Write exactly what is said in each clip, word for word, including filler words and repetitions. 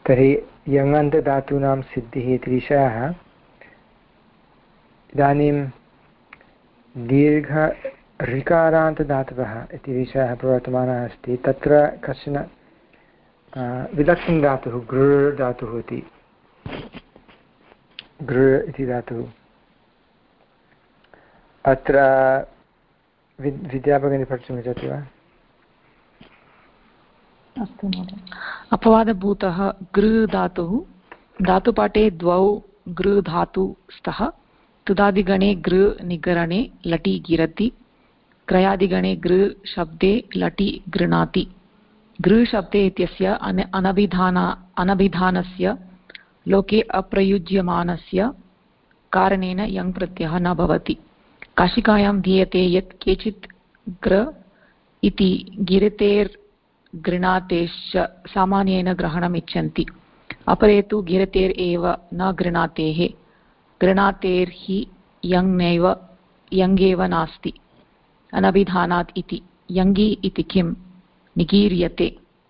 तर्हि यङन्तधातूनां सिद्धिः इति विषयः इदानीं दीर्घ ऋकारान्तधातवः इति विषयः प्रवर्तमानः अस्ति। तत्र कश्चन विलक्षणधातुः गृ धातुः इति गृ इति धातुः अत्र विद्याभगिनी पठितुम् इच्छति वा? अस्तु महोदय। अपवादभूतः गृ धातुः धातुपाठे द्वौ गृ धातु स्तः। तुदादिगणे गृ निगरणे लटि गिरति, क्रयादिगणे गृ शब्दे लटि गृणाति। गृ शब्दे इत्यस्य अन अनभिधान अनभिधानस्य लोके अप्रयुज्यमानस्य कारणेन यङ् प्रत्ययः न भवति। काशिकायां दीयते यत् केचित् ग्र इति गिरतेर् गृणातेश्च सामान्येन ग्रहणम् इच्छन्ति, अपरे तु गिरतेर् एव न गृणातेः। गृणातेर् हि यङ् यङ्गेव नास्ति अनभिधानात् इति। यङ्गी इति किं? निगीर्यते।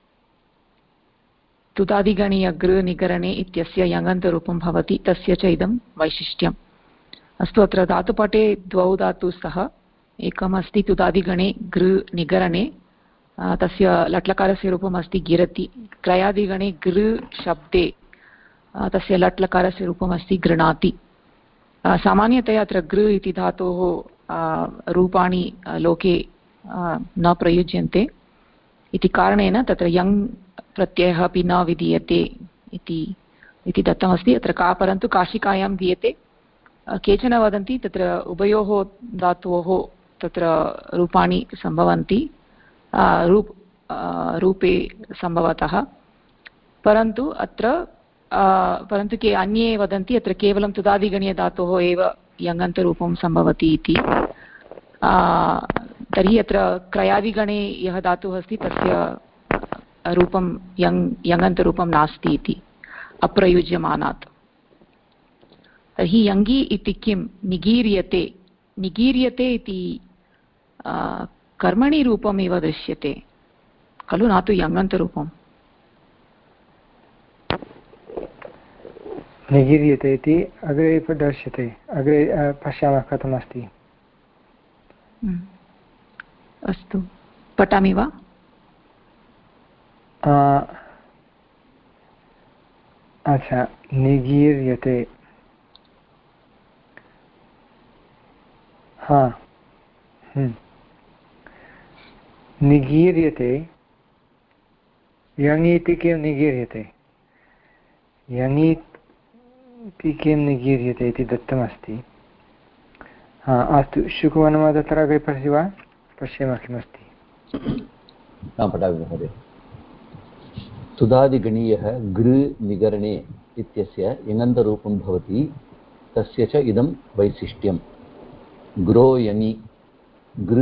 तुदादिगणीय गृ निगरणे इत्यस्य यङन्तरूपं भवति, तस्य च इदं वैशिष्ट्यम्। अस्तु, अत्र धातुपाठे द्वौ धातु स्तः। एकमस्ति तुदादिगणे गृ निगरणे, तस्य लट्लकारस्य रूपम् अस्ति गिरति। क्रयादिगणे गृ शब्दे, तस्य लट्लकारस्य रूपम् अस्ति गृणाति। सामान्यतया अत्र गृ इति धातोः रूपाणि लोके न प्रयुज्यन्ते इति कारणेन तत्र यङ् प्रत्ययः अपि न विधीयते इति दत्तमस्ति अत्र का। परन्तु काशिकायां दीयते। केचन वदन्ति तत्र उभयोः धातोः तत्र रूपाणि सम्भवन्ति, रूप रूपे सम्भवतः, परन्तु अत्र परन्तु के अन्ये वदन्ति अत्र केवलं तुदादिगणीयधातोः एव यङन्तरूपं सम्भवति इति। तर्हि अत्र क्रयादिगणे यः धातुः अस्ति तस्य रूपं यङ् यङन्तरूपं नास्ति इति अप्रयुज्यमानात्। तर्हि यङ्गी इति किं? निगीर्यते। निगीर्यते इति कर्मणि रूपमेव दृश्यते खलु, न तु यङन्तरूपम्। निगीर्यते इति अग्रे दर्श्यते, अग्रे पश्यामः कथमस्ति। अस्तु, पठामि वा? अच्छा, निगीर्यते। हा, निगीर्यते। यङीति किं निगीर्यते? यङीति किं निगीर्यते इति दत्तमस्ति। हा, अस्तु, शुकवनं तत्र अग्रे पश्यति वा? पश्यामः किमस्ति। पठामि महोदय। तुदादिगणीयः गृ निगरणे इत्यस्य यङन्तरूपं भवति, तस्य च इदं वैशिष्ट्यं। ग्रो यङि गृ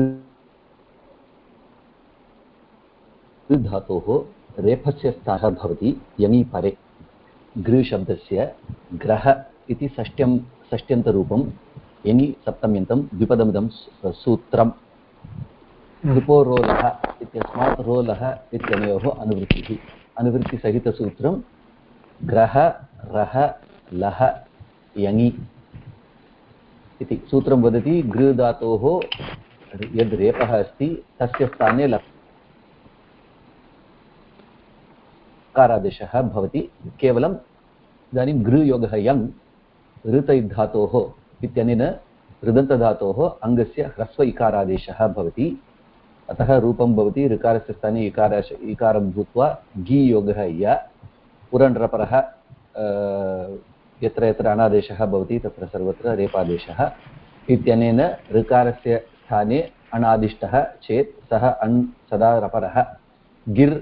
धातोः रेफस्य स्थानः भवति यङि परे। गृ शब्दस्य ग्रह इति षष्ट्यं षष्ट्यन्तरूपं, यङि सप्तम्यन्तं, द्विपदमिदं सूत्रम्। कृपोरोलः इत्यस्मात् रोलः इत्यनयोः अनुवृत्तिः। अनुवृत्तिसहितसूत्रं ग्रह रह लह यङि इति सूत्रं वदति। गृ धातोः यद् रेपः अस्ति तस्य स्थाने लकारादेशः भवति। केवलं इदानीं गृ योगः यङ् ऋतैर्धातोः इत्यनेन ऋदन्तधातोः अङ्गस्य ह्रस्व इकारादेशः भवति। अतः रूपं भवति ऋकारस्य स्थाने इकार इकारं भूत्वा गि योगः य। पुरण्रपरः यत्र यत्र अनादेशः भवति तत्र सर्वत्र रेपादेशः इत्यनेन ऋकारस्य स्थाने अणादिष्टः चेत् सः अण् सदा रपरः। गिर्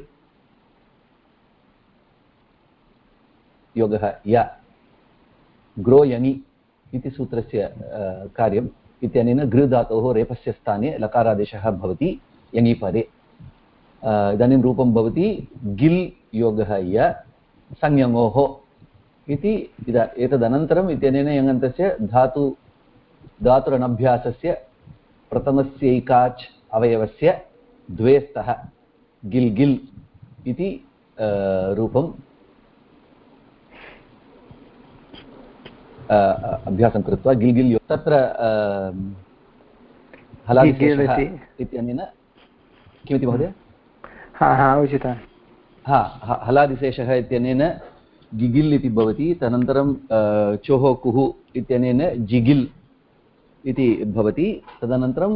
योगः य। ग्रो यङि इति सूत्रस्य कार्यम् इत्यनेन गृ धातोः रेपस्य स्थाने लकारादेशः भवति यङि पदे। इदानीं रूपं भवति गिल् योगः य संयङोः इति। इदा एतदनन्तरम् इत्यनेन यङन्तस्य धातु धातुरनभ्यासस्य प्रथमस्यैकाच् अवयवस्य द्वे स्तः गिल् गिल् इति रूपं अभ्यासं कृत्वा गिल्गिल् तत्र हलादिशेषः इत्यनेन किमिति महोदय? हा हा उचितं। हा हलादिशेषः इत्यनेन गिगिल् इति भवति। तदनन्तरं चोः कुः इत्यनेन जिगिल् इति भवति। तदनन्तरं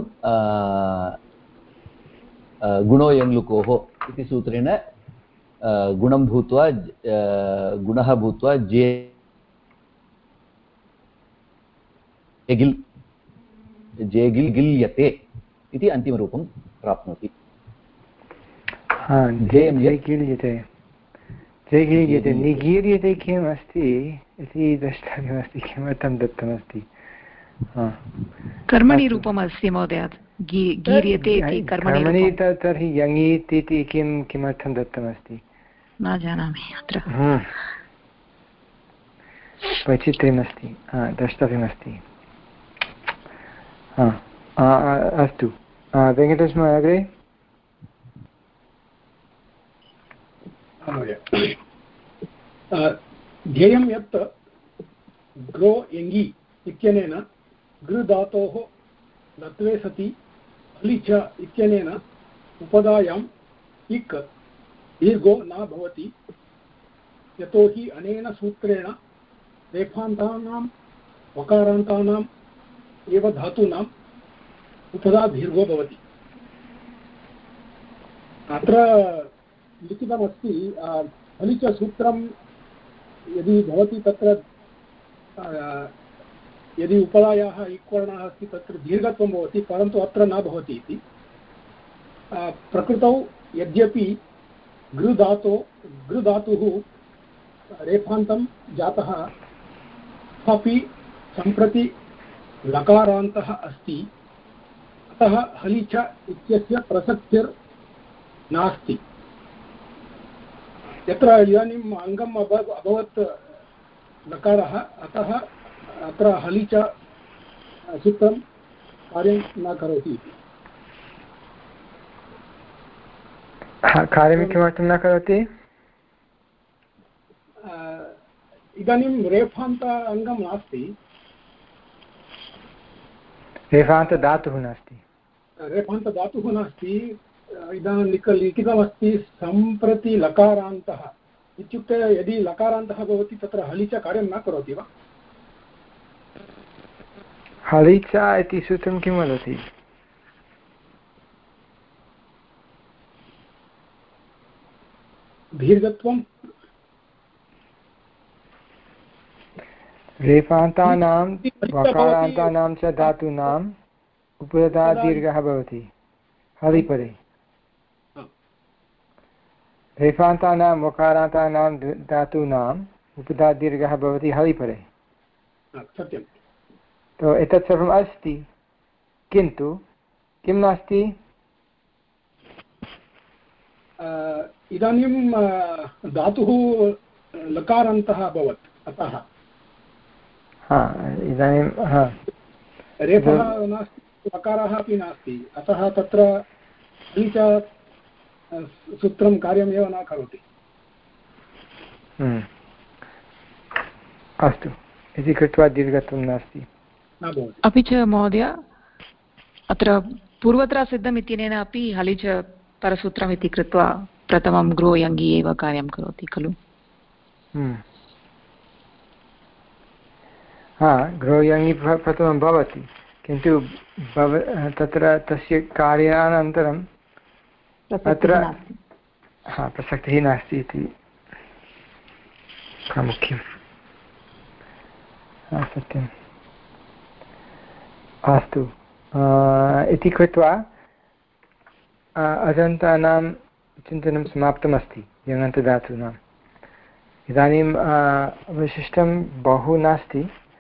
गुणो यङ्लुकोः इति सूत्रेण गुणं भूत्वा गुणः भूत्वा जे जेगिल् जेगिल् गिल्यते इति अन्तिमरूपं प्राप्नोति। जयगिल्यते जयगिल्यते निगीर्यते किम् अस्ति इति द्रष्टव्यमस्ति, किमर्थं दत्तमस्ति। कर्मणि रूपम् अस्ति महोदय, गीर्यते इति कर्मणि। तर्हि यङीत् इति किं किमर्थं दत्तमस्ति न जानामि, अत्र वैचित्र्यमस्ति, द्रष्टव्यमस्ति। अस्तु वेङ्कटेशमहोदय अग्रे। ध्येयं यत् ग्रो यङि इत्यनेन गृ धातोः लत्वे सति हलि च इत्यनेन उपधायाम् इक् दीर्घो न भवति, यतोहि अनेन सूत्रेण रेफान्तानां वकारान्तानाम् एव धातूनाम् उपधा दीर्घो भवति। अत्र लिखितमस्ति हलि च सूत्रं यदि भवति तत्र यदि उपधायाः इक्वर्णः अस्ति तत्र दीर्घत्वं भवति, परन्तु अत्र न भवति इति। प्रकृतौ यद्यपि गृ धातो गृ धातुः रेफान्तं जातः तथापि सम्प्रति लकारान्तः अस्ति, अतः हलि च इत्यस्य प्रसक्तिर्नास्ति। यत्र इदानीम् अङ्गम् अभव अभवत् लकारः, अतः अत्र हलि च सूत्रं कार्यं न करोति इति। कार्यं किमर्थं न करोति? इदानीं रेफान्त अङ्गं नास्ति, रेफान्तधातुः नास्ति रेफान्तधातुः नास्ति। इदानीं लिख लिखितमस्ति सम्प्रति लकारान्तः इत्युक्ते यदि लकारान्तः भवति तत्र हलि च कार्यं न करोति वा? हलि च इति सूत्रं किं वदति? दीर्घत्वं रेफान्तानां वकारान्तानां च धातूनाम् उपधा दीर्घः भवति हलिपरे। रेफान्तानां वकारान्तानां धातूनाम् उपधा दीर्घः भवति हलिपरे। सत्यं। तो एतत् सर्वम् अस्ति, किन्तु किं नास्ति? इदानीं धातुः लकारान्तः अभवत्, अतः हा इदानीं हा रेफः नास्ति, लकारः अपि नास्ति, अतः तत्र हलि च सूत्रं कार्यमेव न करोति। अस्तु इति कृत्वा दीर्घत्वं नास्ति। अपि च महोदय अत्र पूर्वत्र सिद्धम् इत्यनेन अपि हलि च परसूत्रम् इति कृत्वा प्रथमं ग्रो यङि एव कार्यं करोति खलु? हा ग्रो यङि प्रथमं भवति, किन्तु भव तत्र तस्य कार्यानन्तरं अत्र हा प्रसक्तिः नास्ति इति प्रामुख्यं। सत्यम्। अस्तु इति कृत्वा अजन्तानां चिन्तनं समाप्तमस्ति यङन्तधातूनाम्। इदानीम् विशिष्टं बहु नास्ति,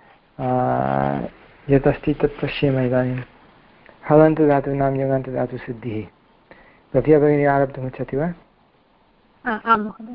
यत् अस्ति तत् पश्येम। इदानीं हलन्तधातूनां यङन्तधातुसिद्धिः। प्रत्या भगिनी आरब्धुमिच्छति वा? आं महोदय।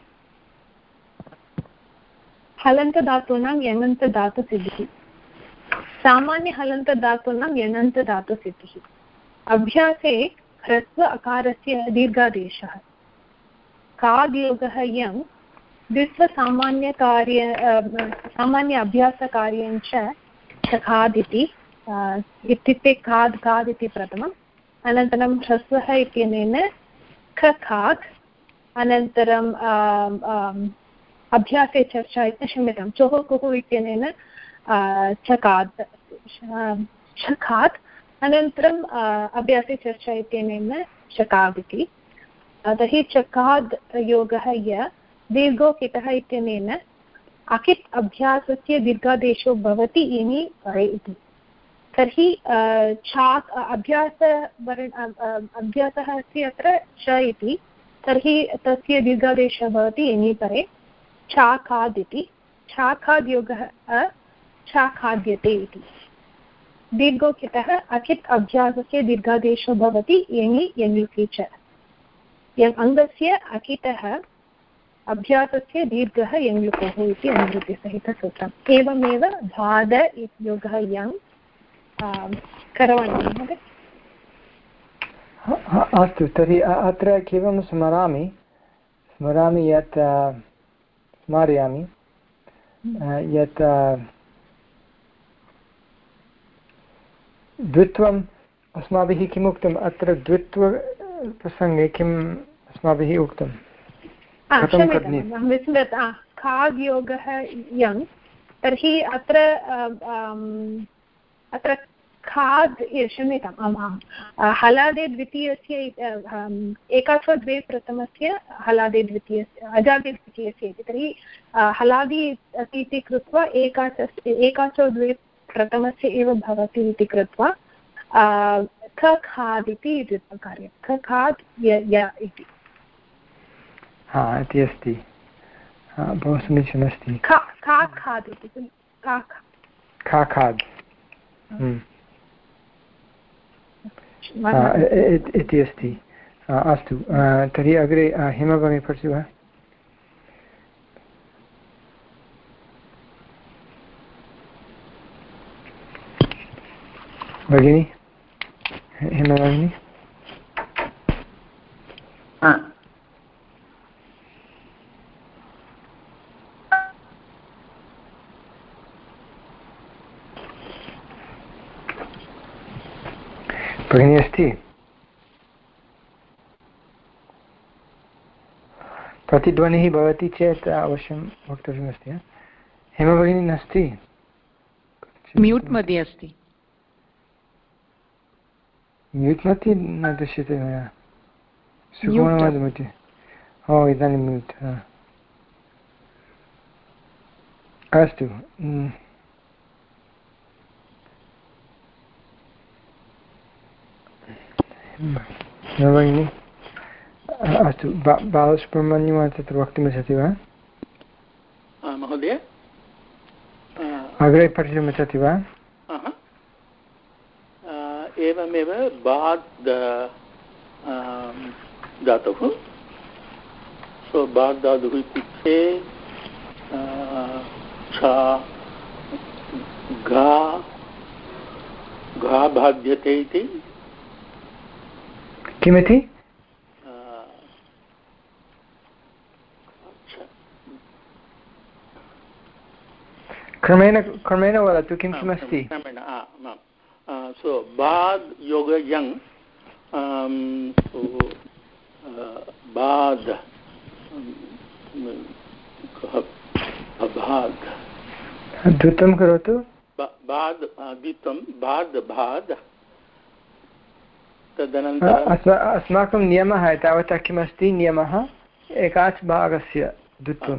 हलन्तधातूनां यङन्तधातुसिद्धिः। सामान्यहलन्तधातूनां यङन्तधातुसिद्धिः। अभ्यासे ह्रस्व अकारस्य दीर्घादेशः काद्योगः यङ् द्वित्वसामान्यकार्य सामान्य अभ्यासकार्यञ्च खाद् इति इत्युक्ते खाद् खाद् इति प्रथमम् अनन्तरं ह्रस्वः इत्यनेन ख खाद् अनन्तरं अभ्यासे चर्चा इति क्षम्यतां चोः कुः इत्यनेन चखाद् शखाद् अनन्तरम् अभ्यासे चर्चा इत्यनेन चखाद् इति तर्हि चखाद् योगः य दीर्घोकितः इत्यनेन अकित् अभ्यासस्य दीर्घादेशो भवति इनि परे इति तर्हि छाक् अभ्यासवर्ण अभ्यासः अस्ति अत्र च इति तर्हि तस्य दीर्घादेशः भवति इनि परे छाखाद् इति छाखाद् योगः छाखाद्यते इति दीर्घोकितः अकित् अभ्यासस्य दीर्घादेशो भवति यङि यङिति च यङ् अङ्गस्य अकितः अभ्यासस्य दीर्घः यङ्लुकोः इति अनुवृत्तिसहितसूत्रम् एवमेव भाद योगः यङ् करवाणि महोदय अस्तु तर्हि अत्र केवलं स्मरामि स्मरामि यत् स्मारयामि यत् द्वित्वम् अस्माभिः किम् उक्तम् अत्र द्वित्वप्रसङ्गे किम् अस्माभिः उक्तं खाद् योगः यङ् तर्हि अत्र अत्र खाद् क्षम्यताम् आम् आम् हलादे द्वितीयस्य एकाचो द्वे प्रथमस्य हलादे द्वितीयस्य अजादे द्वितीयस्य इति तर्हि हलादि इति कृत्वा एकाच एकाचो द्वे प्रथमस्य एव भवति इति कृत्वा ख खाद् इति द्वित्वकार्यं ख खाद् य इति हा इति अस्ति बहु समीचीनमस्ति खा खाद् इति खा खाद् इति अस्ति अस्तु तर्हि अग्रे हेमा भगिनी पठति वा भगिनी हेमा भगिनी भगिनी अस्ति प्रतिध्वनिः भवति चेत् अवश्यं वक्तव्यमस्ति हेमा भगिनी नास्ति म्यूट् मध्ये अस्ति म्यूट् मध्ये न दृश्यते मया सुकुमारमध्ये ओ इदानीं म्यूट् अस्तु भगिनि अस्तु बालसुब्रह्मण्यं तत्र वक्तुमिच्छति वा महोदय अग्रे पठितुमिच्छति वा एवमेव बाद् धातुः सो बाद् धातुः इत्युक्ते छा घा घा बाध्यते इति किमिति क्रमेण क्रमेण वदतु किं किमस्ति क्रमेण सो बाद् योग यङ् बाद् अबाद् द्रुतं करोतु बाद् द्वित्वं बाद् बाद् तदनन्तरं अस्माकं नियमः तावता किमस्ति नियमः एकाच् भागस्य द्वित्वं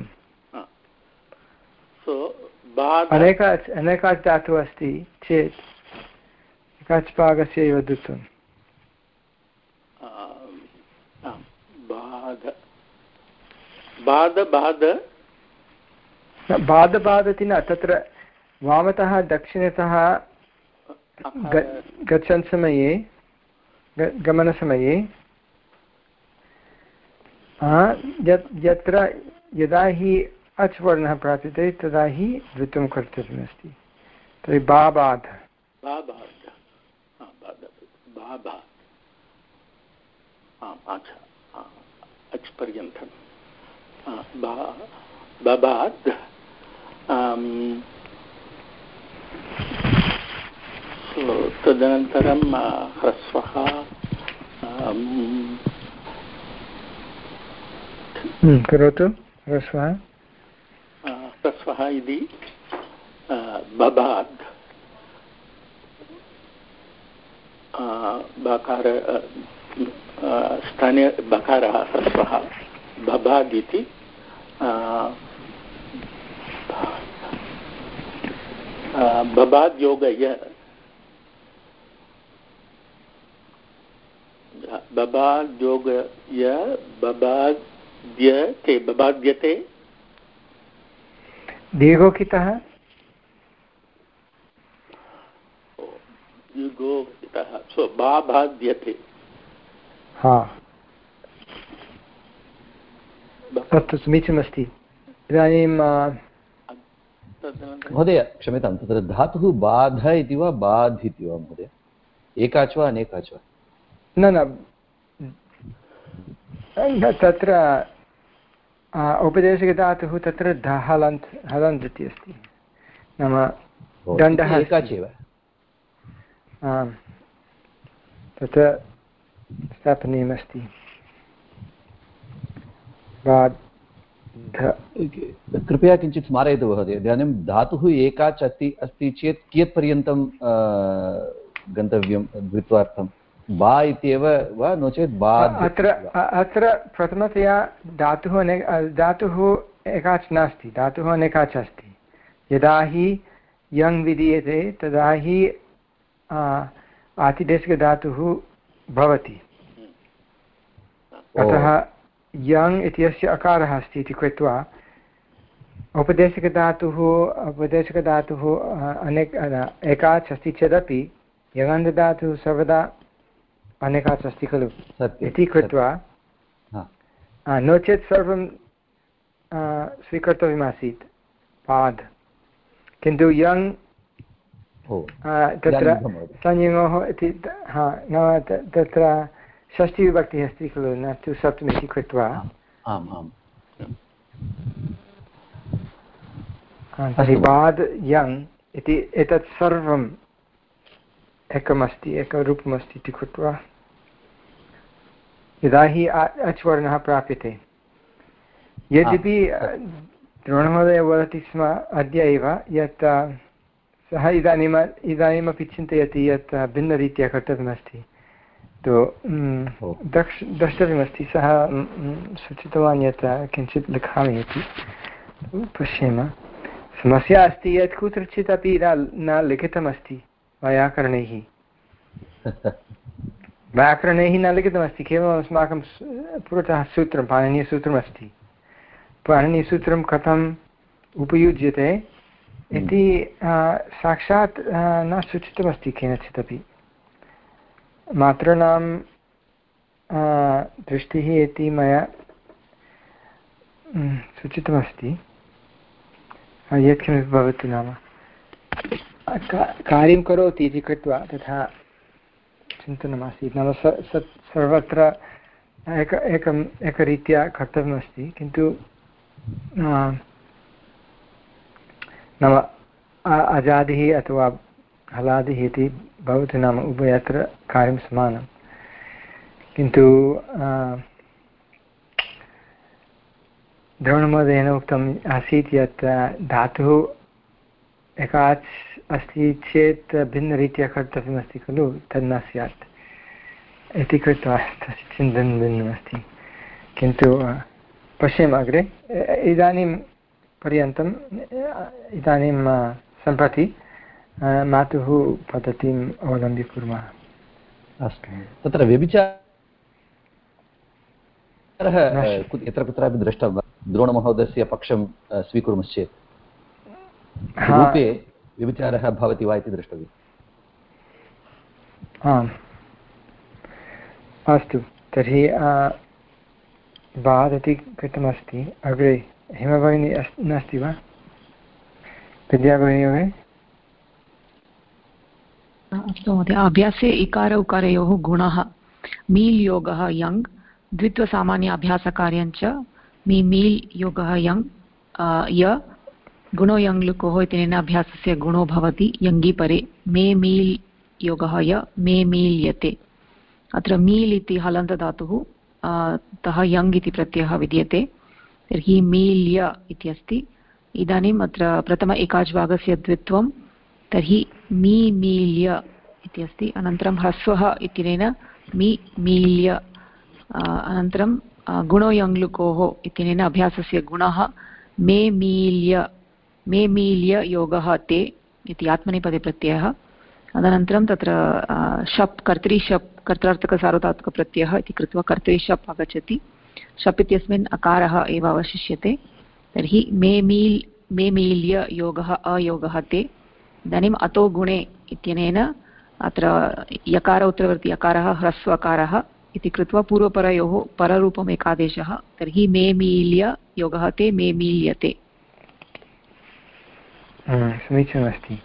अनेकाच् अनेकाच् धातुः अस्ति चेत् एकाच् भागस्य एव द्वित्वं बाद बाद बाद बादति न तत्र वामतः दक्षिणतः गच्छन् समये गमनसमये यत्र यदा हि अच् वर्णः प्राप्यते तदा हि द्वित्वं कर्तव्यमस्ति तर्हि बाबाद् अच् पर्यन्तं बबाद् तदनन्तरं ह्रस्वः करोतु ह्रस्वः ह्रस्वः इति बबाद् बकार स्थाने बकारः ह्रस्वः बबाद् इति बबाद् योगय बबाद्योगय बबाद्यते बबाद्यते दीर्घोकितः दीर्घोकितः सो बाबाद्यते हा अस्तु समीचीनमस्ति। इदानीं महोदय क्षम्यतां तत्र धातुः बाध इति वा बाध् इति वा महोदय एकाच् वा अनेकाच् वा न न तत्र औपदेशिकधातुः तत्र ध हलन्त् हलन्त् इति अस्ति नाम दण्डः एकाच् एव आम् तत्र स्थापनीयमस्ति कृपया किञ्चित् स्मारयतु महोदय। इदानीं धातुः एकाच् अस्ति अस्ति चेत् कियत्पर्यन्तं गन्तव्यं द्वित्वार्थं बा इत्येव वा नो चेत् बाध् अत्र अत्र प्रथमतया धातुः अने धातुः एकाच् नास्ति धातुः अनेकाच् अस्ति। यदा हि यङ् विधीयते तदा हि आतिदेशिकधातुः भवति। अतः यङ् इत्यस्य अकारः अस्ति इति कृत्वा औपदेशिकधातुः औपदेशिकधातुः अनेक एकाच् अस्ति चेदपि यङन्तधातुः सर्वदा अनेकाच् अस्ति खलु इति कृत्वा नो चेत् सर्वं स्वीकर्तव्यमासीत् पाद् किन्तु यङ् तत्र संयोगः इति हा नाम तत्र षष्ठीविभक्तिः अस्ति खलु न तु सप्तमी इति कृत्वा आम् आम् तर्हि बाद् यङ् इति एतत् सर्वम् एकमस्ति एकरूपमस्ति इति कृत्वा यदा हि अच् वर्णः प्राप्यते यद्यपि द्रोणमहोदय वदति स्म अद्य एव यत् सः इदानीम् इदानीमपि चिन्तयति यत् भिन्नरीत्या कर्तव्यमस्ति तु द्रक्ष् द्रष्टव्यमस्ति सः सूचितवान् यत् किञ्चित् लिखामि इति पश्येम। समस्या अस्ति यत् कुत्रचित् अपि न लिखितमस्ति वैयाकरणैः व्याकरणैः न लिखितमस्ति केवलम् अस्माकं पुरतः सूत्रं पाणिनीयसूत्रमस्ति। पाणिनीयसूत्रं कथम् उपयुज्यते इति साक्षात् न सूचितमस्ति केनचिदपि। मातॄणां दृष्टिः इति मया सूचितमस्ति यत्किमपि भवतु नाम कार्यं करोति इति कृत्वा तथा चिन्तनमासीत् नाम स सर्वत्र एक एकम् एकरीत्या कर्तव्यमस्ति किन्तु नाम अजादिः अथवा हलादिः इति भवति नाम उभयत्र कार्यं समानं किन्तु द्रोणमहोदयेन उक्तम् आसीत् यत् धातुः एकाच् अस्ति चेत् भिन्नरीत्या कर्तव्यमस्ति खलु तद् न स्यात् इति कृत्वा तस्य चिन्तनं भिन्नमस्ति किन्तु पश्येम अग्रे। इदानीं पर्यन्तम् इदानीं सम्प्रति मातुः पद्धतिम् अवलम्ब्य कुर्मः। अस्तु तत्र व्यभिचारः यत्र कुत्रापि द्रष्टव्यः द्रोणमहोदयस्य पक्षं स्वीकुर्मश्चेत् रूपे व्यभिचारः भवति वा इति द्रष्टव्यम्। आम् अस्तु तर्हि बाध् इति कृतमस्ति। अग्रे हेमभगिनी नास्ति वा विद्याभगिनी अग्रे? अस्तु महोदय। अभ्यासे इकार उकारयोः गुणः मील् योगः यङ् द्वित्वसामान्य अभ्यासकार्यञ्च मी मील् योगः यङ् य गुणो यङ् लुकोः इत्यनेन अभ्यासस्य गुणो भवति यङि परे मे मील् योगः य मे मील्यते अत्र मील् इति हलन्तधातुः तः यङ् इति प्रत्ययः विद्यते तर्हि मील्य इति अस्ति इदानीम् अत्र प्रथम एकाच्भागस्य द्वित्वं तर्हि मी मील्य इति अस्ति अनन्तरं ह्रस्वः इत्यनेन मी मील्य अनन्तरं गुणो यङ् लुकोः इत्यनेन अभ्यासस्य गुणः मे मील्य मे मील्य योगः ते इति आत्मनेपदे प्रत्ययः तदनन्तरं तत्र शप् कर्तृशप् कर्त्रार्थकसार्वधातुकप्रत्ययः इति कृत्वा कर्तृशप् आगच्छति शप् इत्यस्मिन् अकारः एव अवशिष्यते तर्हि मे मील् मे मील्य योगः अयोगः ते इदानीम् अतो गुणे इत्यनेन अत्र यकार उत्तरवर्ति अकारः ह्रस्वकारः इति कृत्वा पूर्वपरयोः पररूपम् एकादेशः तर्हि मे मील्य योगः ते मे मील्यते समीचीनमस्ति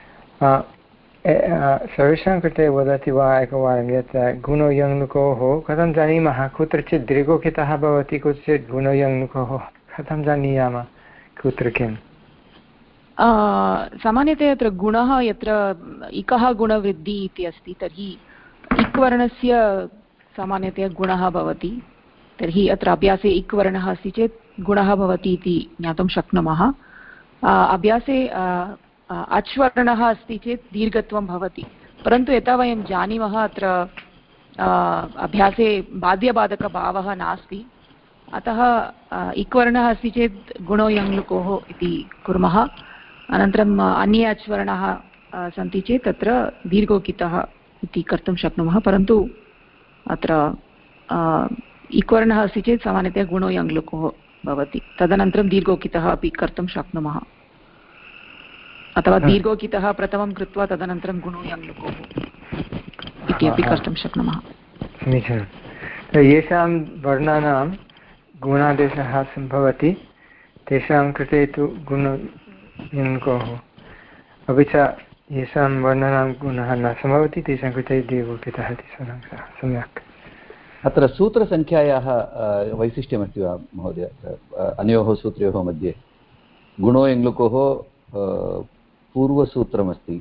सर्वेषां कृते वदति वा एकवारं यत् गुणो यङ् लुकोः कथं जानीमः कुत्रचित् दीर्घोकितः भवति कुत्रचित् गुणो यङ् लुकोः कथं जानीयामः कुत्र किम् सामान्यतया अत्र गुणः यत्र इकः गुणवृद्धिः इति अस्ति तर्हि इक् वर्णस्य सामान्यतया गुणः भवति तर्हि अत्र अभ्यासे इक् वर्णः अस्ति चेत् गुणः भवति इति ज्ञातुं शक्नुमः अभ्यासे अच् वर्णः अस्ति चेत् दीर्घत्वं भवति परन्तु यथा वयं जानीमः अत्र अभ्यासे बाध्यबाधकभावः नास्ति अतः इक् वर्णः अस्ति चेत् गुणो यङ् लुकोः इति कुर्मः अनन्तरम् अन्ये अच् वर्णाः सन्ति चेत् तत्र दीर्घोकितः इति कर्तुं शक्नुमः परन्तु अत्र इक् वर्णः अस्ति चेत् सामान्यतया गुणो यङ् लुकोः भवति तदनन्तरं दीर्घोकितः अपि कर्तुं शक्नुमः अथवा दीर्घोकितः प्रथमं कृत्वा तदनन्तरं गुणो यङ् लुकोः इति अपि कर्तुं शक्नुमः समीचीनं येषां वर्णानां गुणादेशः सम्भवति तेषां कृते तु गुणो यङ् लुकोः अपि च येषां वर्णानां गुणः न सम्भवति तेषां कृते दीर्घोकितः इति सम्यक् अत्र सूत्रसङ्ख्यायाः वैशिष्ट्यमस्ति वा महोदय अनयोः सूत्रयोः मध्ये गुणो यङ् लुकोः पूर्वसूत्रमस्ति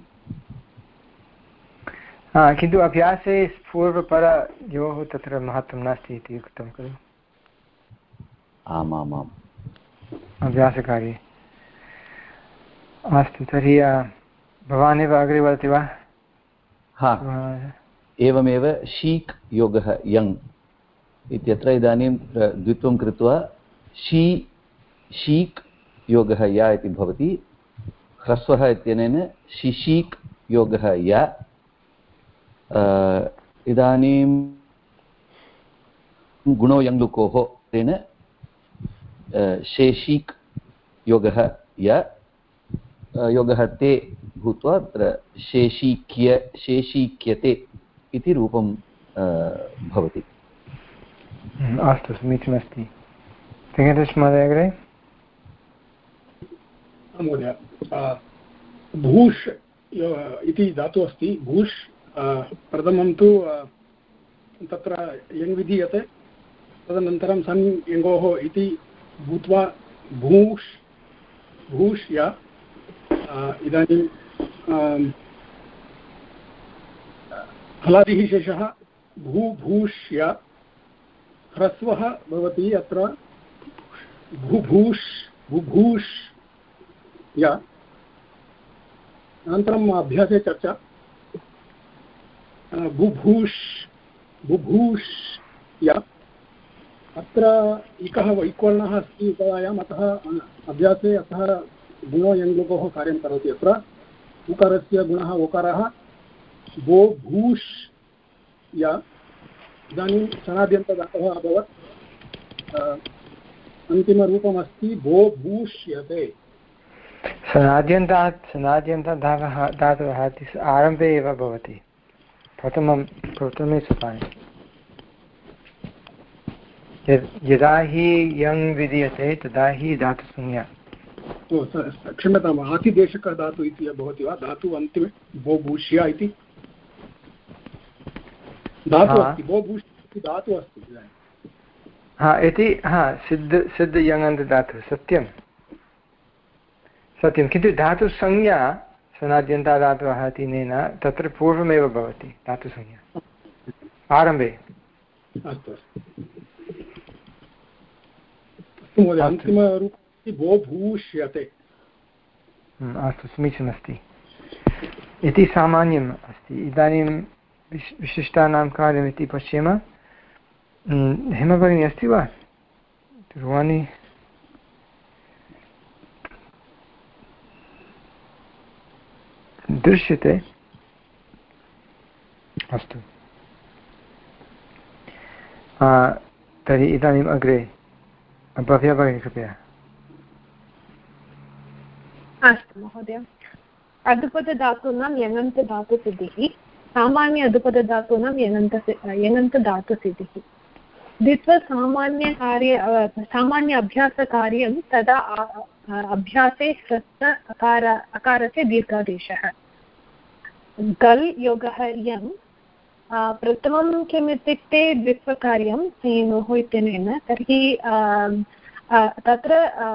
किन्तु अभ्यासे पूर्वपरयोः तत्र महत्त्वं नास्ति इति उक्तं खलु आमामाम् अभ्यासकार्ये अस्तु तर्हि भवानेव अग्रे वदति वा हा एवमेव शीक् योगः यङ् इत्यत्र इदानीं द्वित्वं कृत्वा शी शीक् योगः या इति भवति ह्रस्वः इत्यनेन शिशीक् योगः या इदानीं गुणो यङ् लुकोः तेन शेषीक् योगः य योगः ते भूत्वा अत्र शेषीक्य शेषीक्यते इति रूपं भवति अस्तु समीचीनमस्ति वेङ्कटेश महोदय अग्रे महोदय भूष् इति धातुः अस्ति भूष् प्रथमं तु तत्र यङ् विधीयते तदनन्तरं सन् यङ्गोः इति भूत्वा भूष् भूष्य इदानीं हलादिः शेषः भू भूष्य ह्रस्वः भवति अत्र भूभूष् बुभूष् या अनन्तरम् अभ्यासे चर्चा बुभूष् बुभूष् या अत्र इकः इक्वर्णः अस्ति उपायाम् अतः अभ्यासे अतः गुणो यङ् लुकोः कार्यं करोति अत्र उकारस्य गुणः ओकारः बो भूष् या इदानीं सनाद्यन्तदातः अभवत् अन्तिमरूपमस्ति बो भूष्यते सनाद्यन्तात् सनाद्यन्तधातुः धातुः आरम्भे एव भवति प्रथमं प्रथमे सोपाने यदा हि यङ् विधीयते तदा हि धातुसंज्ञा ओ क्षम्यताम् आतिदेशकः धातुः इति भवति वा धातुः अन्तिमे बो भूष्य इति धातुः अस्ति बो भूष्य इति धातुः अस्ति हा इति हा सिद्ध सिद्ध यङन्त धातुः सत्यं सत्यं, किन्तु धातुसंज्ञा सनाद्यन्तादातवः इति नेन तत्र पूर्वमेव भवति धातुसंज्ञा आरम्भे। अस्तु अस्तु महोदय, अन्तिमरूपं भो भूष्यते। अस्तु, समीचीनमस्ति। इति सामान्यम् अस्ति। इदानीं विश् विशिष्टानां कार्यमिति पश्येम। हेमभगिनी अस्ति वा दूरवाणी? दृश्यते? अस्तु, तर्हि इदानीम् अग्रे भव्या भगिनी कृपया। अस्तु महोदय, अधुपदधातूनां यङन्तधातुसिद्धिः, सामान्य अधुपदधातूनां यङन्त यङन्तधातुसिद्धिः। द्वित्वसामान्यकार्य सामान्य अभ्यासकार्यं तदा अभ्यासे ह्रस्व अकार अकारस्य दीर्घादेशः। गल् योगः यं प्रथमं किम् इत्युक्ते द्वित्वकार्यं संयोः इत्यनेन, तर्हि तत्र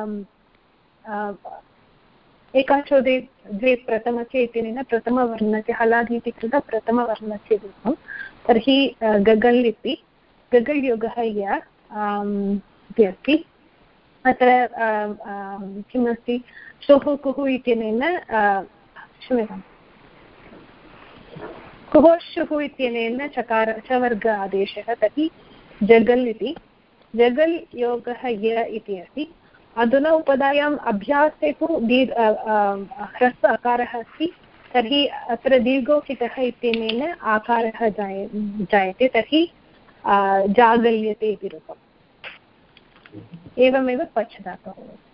एकाचोदे द्वे प्रथमस्य इत्यनेन प्रथमवर्णस्य हलादीति कृत प्रथमवर्णस्य रूपं, तर्हि गगल् इति गगल् योगः य इति अस्ति। अत्र किमस्ति, शुः कुः इत्यनेन क्षम्यताम् कुः शुः इत्यनेन चकार चवर्ग आदेशः, तर्हि जगल् इति। जगल् योगः य इति अस्ति। अधुना उपधायाम् अभ्यासे तु दीर्घ ह्रस्व अकारः अस्ति, तर्हि अत्र दीर्घोकितः इत्यनेन आकारः जाय जायते, तर्हि जागल्यते इति रूपम्। एवमेव पच् धातुः।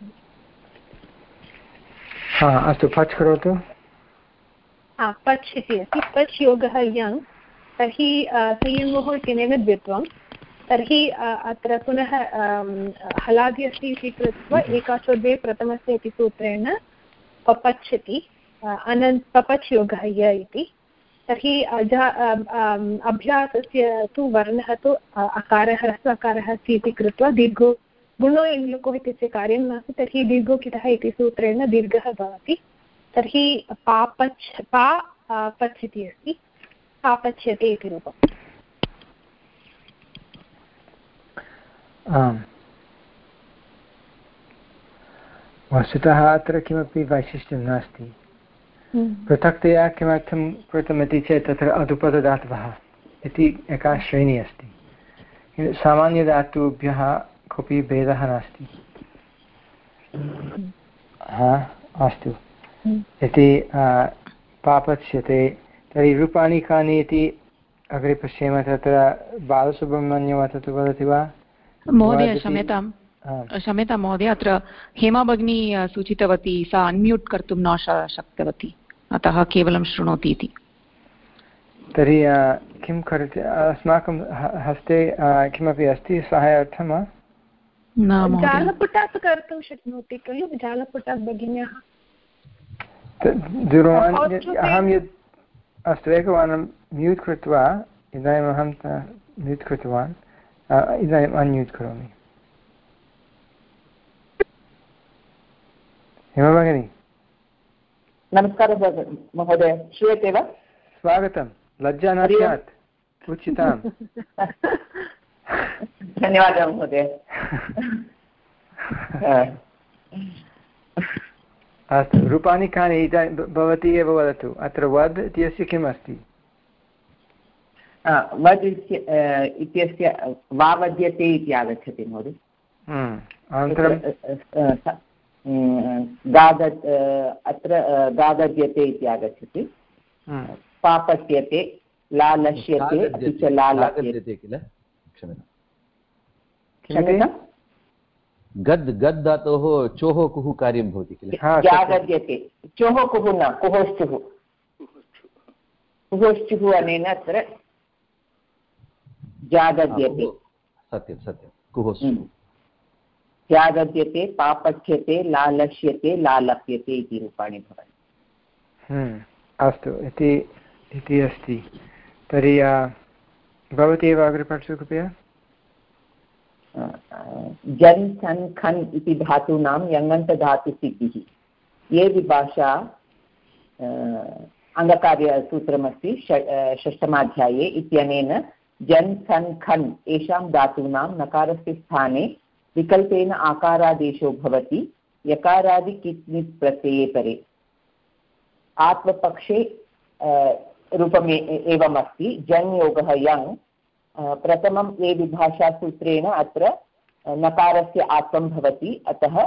अस्तु, पच् करोतु। पच् इति अस्ति। पच् योगः यङ्, तर्हि संयोः इत्यनेन द्वित्वं, तर्हि अत्र पुनः हलादि अस्ति इति कृत्वा एकाचो द्वे प्रथमस्य इति सूत्रेण पपच् इति, अनन् पपच् योगः य इति। तर्हि अभ्यासस्य तु वर्णः तु अकारः ह्रस्व अकारः अस्ति इति कृत्वा दीर्घो गुणो इङ्लुको इत्यस्य कार्यं नास्ति, तर्हि दीर्घोकितः इति सूत्रेण दीर्घः भवति। तर्हि पापच् पा पच् इति अस्ति, पापच्यते इति रूपम्। आम्, वस्तुतः अत्र किमपि वैशिष्ट्यं नास्ति। पृथक्तया किमर्थं कृतमिति चेत् तत्र अधुपदधातवः इति एका श्रेणी अस्ति। सामान्यधातुभ्यः कोऽपि भेदः नास्ति। हा, अस्तु। इति पापच्यते। तर्हि रूपाणि कानि इति अग्रे पश्येम। तत्र बालसुब्रह्मण्यं वदतु वदति वा? महोदय क्षम्यतां क्षम्यतां महोदय, अत्र हेमा भगिनी सूचितवती सा अन्म्यूट् कर्तुं न शक्तवती, अतः केवलं शृणोति इति। तर्हि किं करोति? अस्माकं हस्ते किमपि अस्ति सहायार्थं वा? जालपुटात् कर्तुं शक्नोति खलु, जालपुटात् भगिन्याः दूरवाणी। अहं यत् अस्तु, एकवारं म्यूट् कृत्वा, इदानीम् अहं म्यूट् कृतवान्, इदानीम् अन्म्यूट् करोमि। हेमा भगिनी नमस्कारः महोदय, श्रूयते वा? स्वागतं, लज्जा न स्यात्, उचिताम्। धन्यवादः महोदय। अस्तु, रूपाणि कानि इदानीं भवती एव वदतु। अत्र वद् इत्यस्य किम् अस्ति? वद् इत्यस्य वावद्यते इति आगच्छति महोदय। अनन्तरं गाद अत्र गादद्यते इति आगच्छति। पापत्यते, लालस्यते, अपि च लालस्यते किल? क्षम्यतां, गद् गद् धातोः चोः कुः कार्यं भवति किल? जागद्यते, चोः कुः न, कुहोश्चुः कुहोश्चुः अनेन अत्र जागद्यते। सत्यं सत्यं, कुहोश्चुः। जागद्यते, पापच्यते, लालस्यते, लालप्यते इति रूपाणि भवन्ति। अस्तु, इति इति अस्ति। तर्हि भवती एव अग्रे पठतु कृपया। जन् सन् खन् इति धातूनां यङन्तधातुसिद्धिः। ये विभाषा अङ्गकार्यसूत्रमस्ति षष्ठमाध्याये इत्यनेन जन् सन् खन् येषां धातूनां नकारस्य स्थाने विकल्पेन आकारादेशो भवति यकारादि कित् नित् प्रत्यये परे। आत्मपक्षे रूपम् एवम् अस्ति जन् योगः यङ् प्रथमं ये विभाषासूत्रेण अत्र नकारस्य आत्वं भवति अतः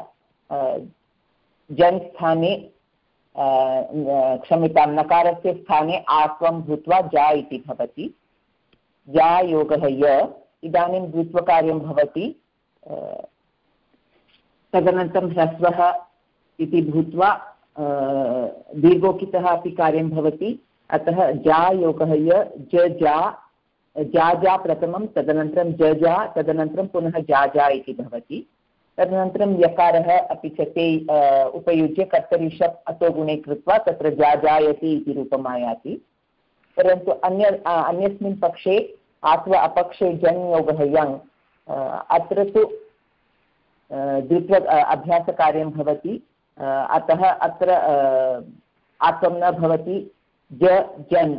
जन् स्थाने क्षम्यतां नकारस्य स्थाने आत्वं भूत्वा जा इति भवति। या योगः य इदानीं द्वित्वकार्यं भवति तदनन्तरं ह्रस्वः इति भूत्वा दीर्घोकितः अपि कार्यं भवति अतः जा योगः य ज जा जा जा प्रथमं तदनन्तरं ज जा तदनन्तरं पुनः जा जा इति भवति। तदनन्तरं यकारः अपि च ते उपयुज्य कर्तरि शप् अतो गुणे कृत्वा तत्र जा जायति इति रूपम् आयाति। परन्तु अन्य अन्यस्मिन् पक्षे आत्व अपक्षे जन् योगः यङ् अत्र तु द्वित्व अभ्यासकार्यं भवति अतः अत्र आत्वं न भवति ज जन्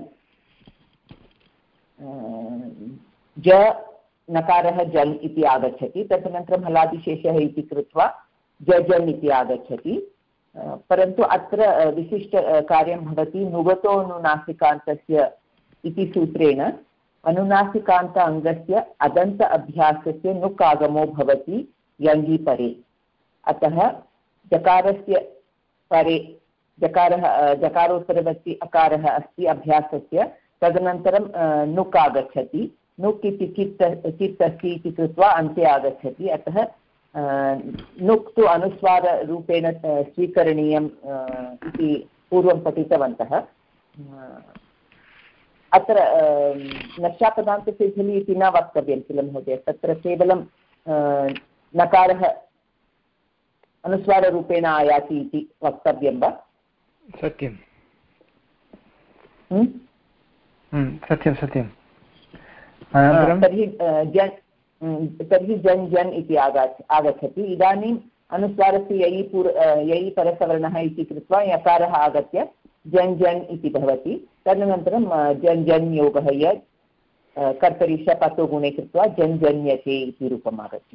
ज नकारः जन् इति आगच्छति तदनन्तरं हलादिशेषः इति कृत्वा ज जन् इति आगच्छति। परन्तु अत्र विशिष्टकार्यं भवति नुगतो अनुनासिकान्तस्य इति सूत्रेण अनुनासिकान्त अङ्गस्य अदन्त अभ्यासस्य नुक् आगमो भवति यङि परे। अतः जकारस्य परे जकारः जकारोत्तरवर्ति अकारः अस्ति अभ्यासस्य तदनन्तरं नुक् आगच्छति नुक् इति कित् कित् अस्ति इति कृत्वा अन्ते आगच्छति अतः नुक् तु अनुस्वाररूपेण स्वीकरणीयम् इति पूर्वं पठितवन्तः। अत्र नष्टापदान्तशैथिली इति न वक्तव्यं किल महोदय तत्र केवलं नकारः अनुस्वाररूपेण आयाति इति वक्तव्यं वा? सत्यं सत्यं सत्यं तर्हि जन् तर्हि जन् जन् इति आगच्छति। इदानीम् अनुस्वारस्य ययि पूर् ययि परसवर्णः इति कृत्वा यकारः आगत्य जन् जन् इति भवति। तदनन्तरं जन् जन् योगः यत् कर्तरि शप् अतो गुणे कृत्वा जन् जन्यते इति रूपम् आगच्छति।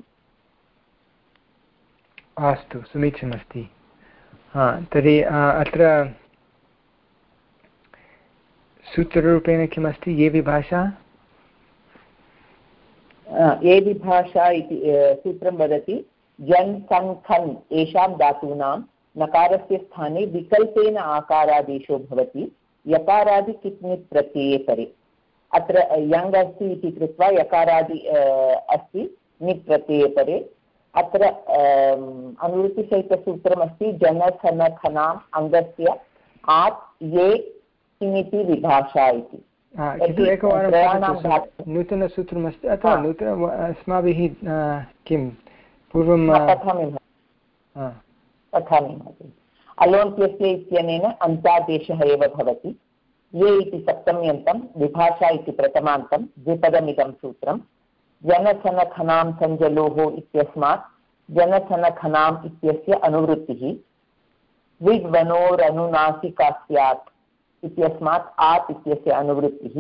अस्तु समीचीनमस्ति। हा तर्हि अत्र सूत्ररूपेण किमस्ति ये विभाषा ये विभाषा इति सूत्रं वदति जन् सन् खन् येषां धातूनां नकारस्य स्थाने विकल्पेन आकारादेशो भवति यकारादि कित्नित् प्रत्यये परे। अत्र यङ् अस्ति इति कृत्वा यकारादि अस्ति नित् प्रत्यये परे। अत्र अनुवृत्तिसहितसूत्रमस्ति जन खन खनाम् अङ्गस्य आत् ये किमिति विभाषा इति। एकवारं नूतनसूत्रमस्ति अथवा नूतन अस्माभिः किं पूर्वं पठामि पठामि अलोन्त्यस्य इत्यनेन अन्तादेशः एव भवति। ये इति सप्तम्यन्तं विभाषा इति प्रथमान्तं द्विपदमिदं सूत्रं जनसनखनां सञ्जलोः इत्यस्मात् जनसनखनाम् इत्यस्य अनुवृत्तिः विद्वनोरनुनासिका स्यात् इत्यस्मात् आत् इत्यस्य अनुवृत्तिः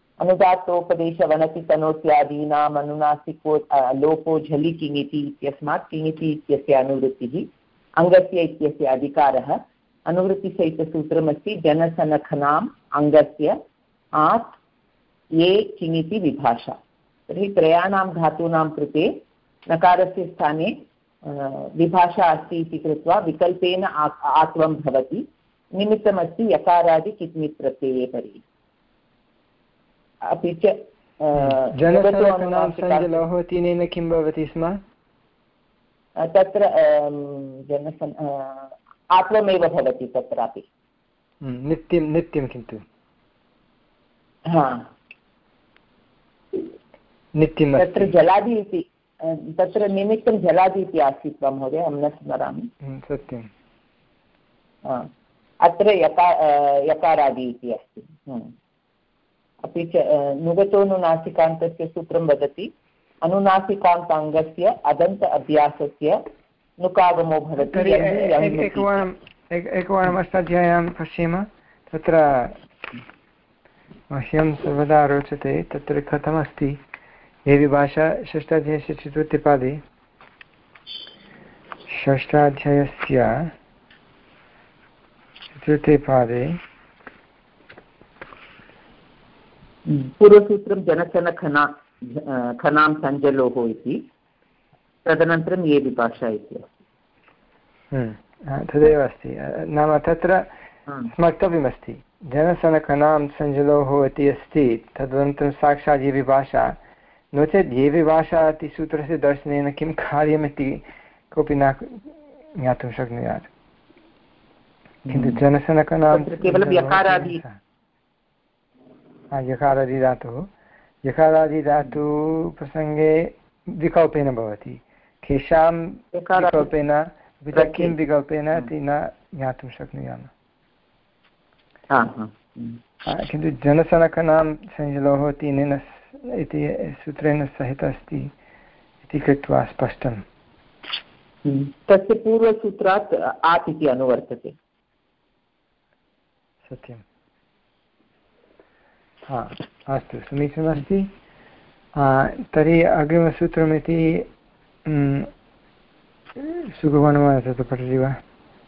अनुदात्तोपदेशवनतितनोत्यादीनाम् अनुनासिको लोपो झलि किङिति इत्यस्मात् किङिति इत्यस्य अनुवृत्तिः अङ्गस्य इत्यस्य अधिकारः अनुवृत्तिसहितसूत्रमस्ति जनसनखनाम् अङ्गस्य आत् ये किङिति विभाषा। तर्हि त्रयाणां धातूनां कृते नकारस्य स्थाने विभाषा अस्ति इति कृत्वा विकल्पेन आत्वं भवति। निमित्तमस्ति यकारादि कित्नित् प्रत्यये परि। अपि च जनसनखनां तिनेन किं भवति स्म तत्र जनसन् आत्वमेव भवति तत्रापि नित्यं नित्यं किन्तु हा नित्यं तत्र जलादि इति तत्र निमित्तं जलादि इति आसीत् वा महोदय अहं न स्मरामि। सत्यं अत्र यका यकारादि इति अस्ति। अपि च नुगतोनुनासिकान्तस्य सूत्रं वदति अनुनासिकान्ताङ्गस्य अदन्त अभ्यासस्य नुकागमो भवति। एकवारं एक एकवारम् अष्टाध्याय्यां पश्येम तत्र मह्यं सर्वदा रोचते तत्र कथमस्ति ये विभाषा षष्ठाध्यायस्य चतुर्थे पादे षष्ठाध्यायस्य चतुर्थे पादे पूर्वसूत्रं जनचनखना खनां सञ्जलोः इति तदनन्तरं ये विभाषा इति तदेव अस्ति नाम तत्र स्मर्तव्यमस्ति जनसनखनां सञ्जलोः इति अस्ति तदनन्तरं साक्षात् ये विभाषा नो चेत् ये विभाषा इति सूत्रस्य दर्शनेन किं कार्यमिति कोऽपि न ज्ञातुं शक्नुयात् किन्तु जनसनखनां केवलं यकारादि यकारादिधातुः यकारादिधातुः प्रसङ्गे विकल्पेन भवति केषां विकल्पेन किं विकल्पेन इति न ज्ञातुं शक्नुयामः किन्तु जनसनखनां सञ्जलोः तेन इति सूत्रेण सहित अस्ति इति कृत्वा स्पष्टम् तस्य पूर्वसूत्रात् आत् इति अनुवर्तते सत्यं हा अस्तु समीचीनमस्ति तर्हि अग्रिमसूत्रमिति सुगमनमः तत्र पठति वा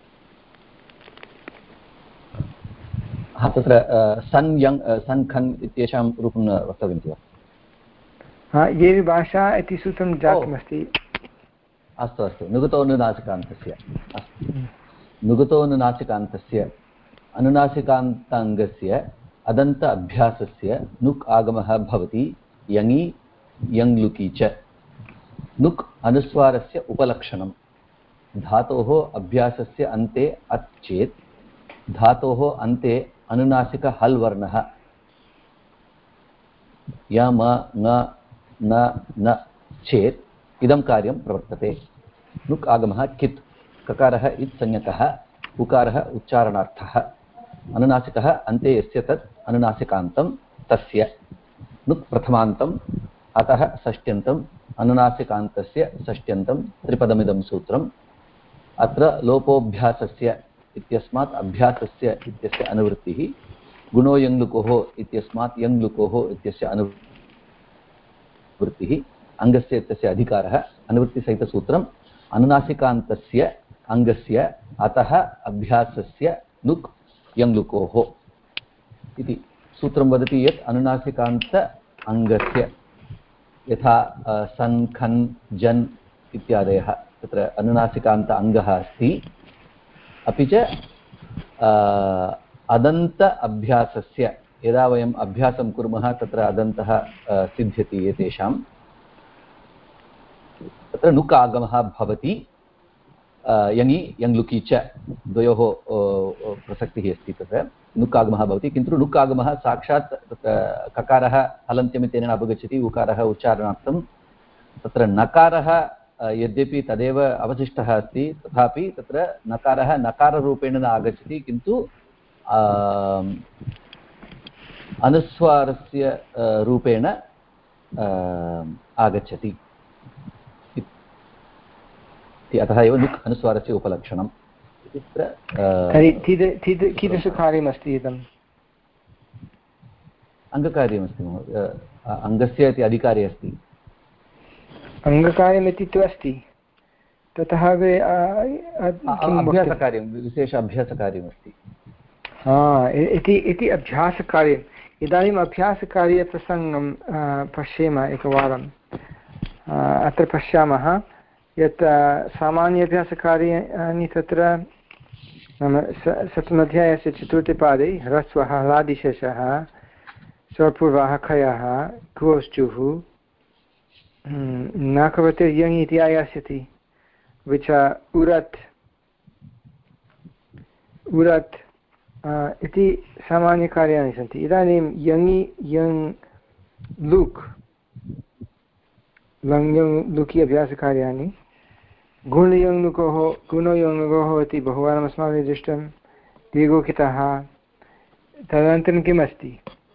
हा तत्र सन् यङ् सन् खन् इत्येषां रूपं न वक्तव्यं वा हा ये विभाषा इति सूत्रं जातमस्ति अस्तु अस्तु नुगतोऽनुनासिकान्तस्य अस्तु नुगतोऽनुनासिकान्तस्य अनुनासिकान्ताङ्गस्य अदन्त अभ्यासस्य नुक् आगमः भवति यङि यङ्लुकि च नुक् अनुस्वारस्य उपलक्षणं धातोः अभ्यासस्य अन्ते अत् चेत् धातोः अन्ते अनुनासिक हल् वर्णः य म ङ न न चेत् इदं कार्यं प्रवर्तते नुक् आगमः कित् ककारः इत् संज्ञकः उकारः उच्चारणार्थः अनुनासिकः अन्ते यस्य तत् अनुनासिकान्तं तस्य नुक् प्रथमान्तम् अतः षष्ट्यन्तम् अनुनासिकान्तस्य षष्ट्यन्तं त्रिपदमिदं सूत्रम् अत्र लोपोऽभ्यासस्य इत्यस्मात् अभ्यासस्य इत्यस्य अनुवृत्तिः गुणो यङ्लुकोः इत्यस्मात् यङ्लुकोः इत्यस्य अनुवृत्तिः अङ्गस्य इत्यस्य अधिकारः अनुवृत्तिसहितसूत्रम् अनुनासिकान्तस्य अङ्गस्य अतः अभ्यासस्य नुक् यङ्लुकोः इति सूत्रं वदति यत् अनुनासिकान्त अङ्गस्य यथा सन् खन् जन् इत्यादयः तत्र अनुनासिकान्त अङ्गः अस्ति अपि च अदन्त अभ्यासस्य यदा वयम् अभ्यासं कुर्मः तत्र अदन्तः सिद्ध्यति एतेषां तत्र नुक् आगमः भवति यङि यङ्लुकि च द्वयोः प्रसक्तिः अस्ति तत्र नुक् आगमः भवति किन्तु नुक् आगमः साक्षात् तत्र ककारः हलन्त्यमितेन अपगच्छति उकारः उच्चारणार्थं तत्र नकारः यद्यपि तदेव अवशिष्टः अस्ति तथापि तत्र नकारः नकाररूपेण न आगच्छति किन्तु अनुस्वारस्य रूपेण आगच्छति अतः एव नुक् अनुस्वारस्य उपलक्षणम् कीदृशकार्यमस्ति इदम् अङ्गकार्यमस्ति महोदय अङ्गस्य इति अधिकारी अस्ति अङ्गकार्यमिति तु अस्ति ततः अभ्यासकार्यं विशेष अभ्यासकार्यमस्ति हा इति इति अभ्यासकार्यम् इदानीम् अभ्यासकार्यप्रसङ्गं पश्येम एकवारम् अत्र पश्यामः यत् सामान्य अभ्यासकार्याणि तत्र नाम सप्तमाध्यायस्य चतुर्थे पादे ह्रस्वः हलादिशेषः स्वपूर्वाः खयः कुवश्चुः नाकवतिर्यङ् इति आयास्यति विच उरत् उरत् इति सामान्यकार्याणि सन्ति इदानीं यङि यङ् लुक् लङ् यङ् लुकि अभ्यासकार्याणि गुणयङ्लुकोः गुणयङ्लुकोः इति बहुवारम् अस्माभिः दृष्टं दीर्घोकितः तदनन्तरं किम् अस्ति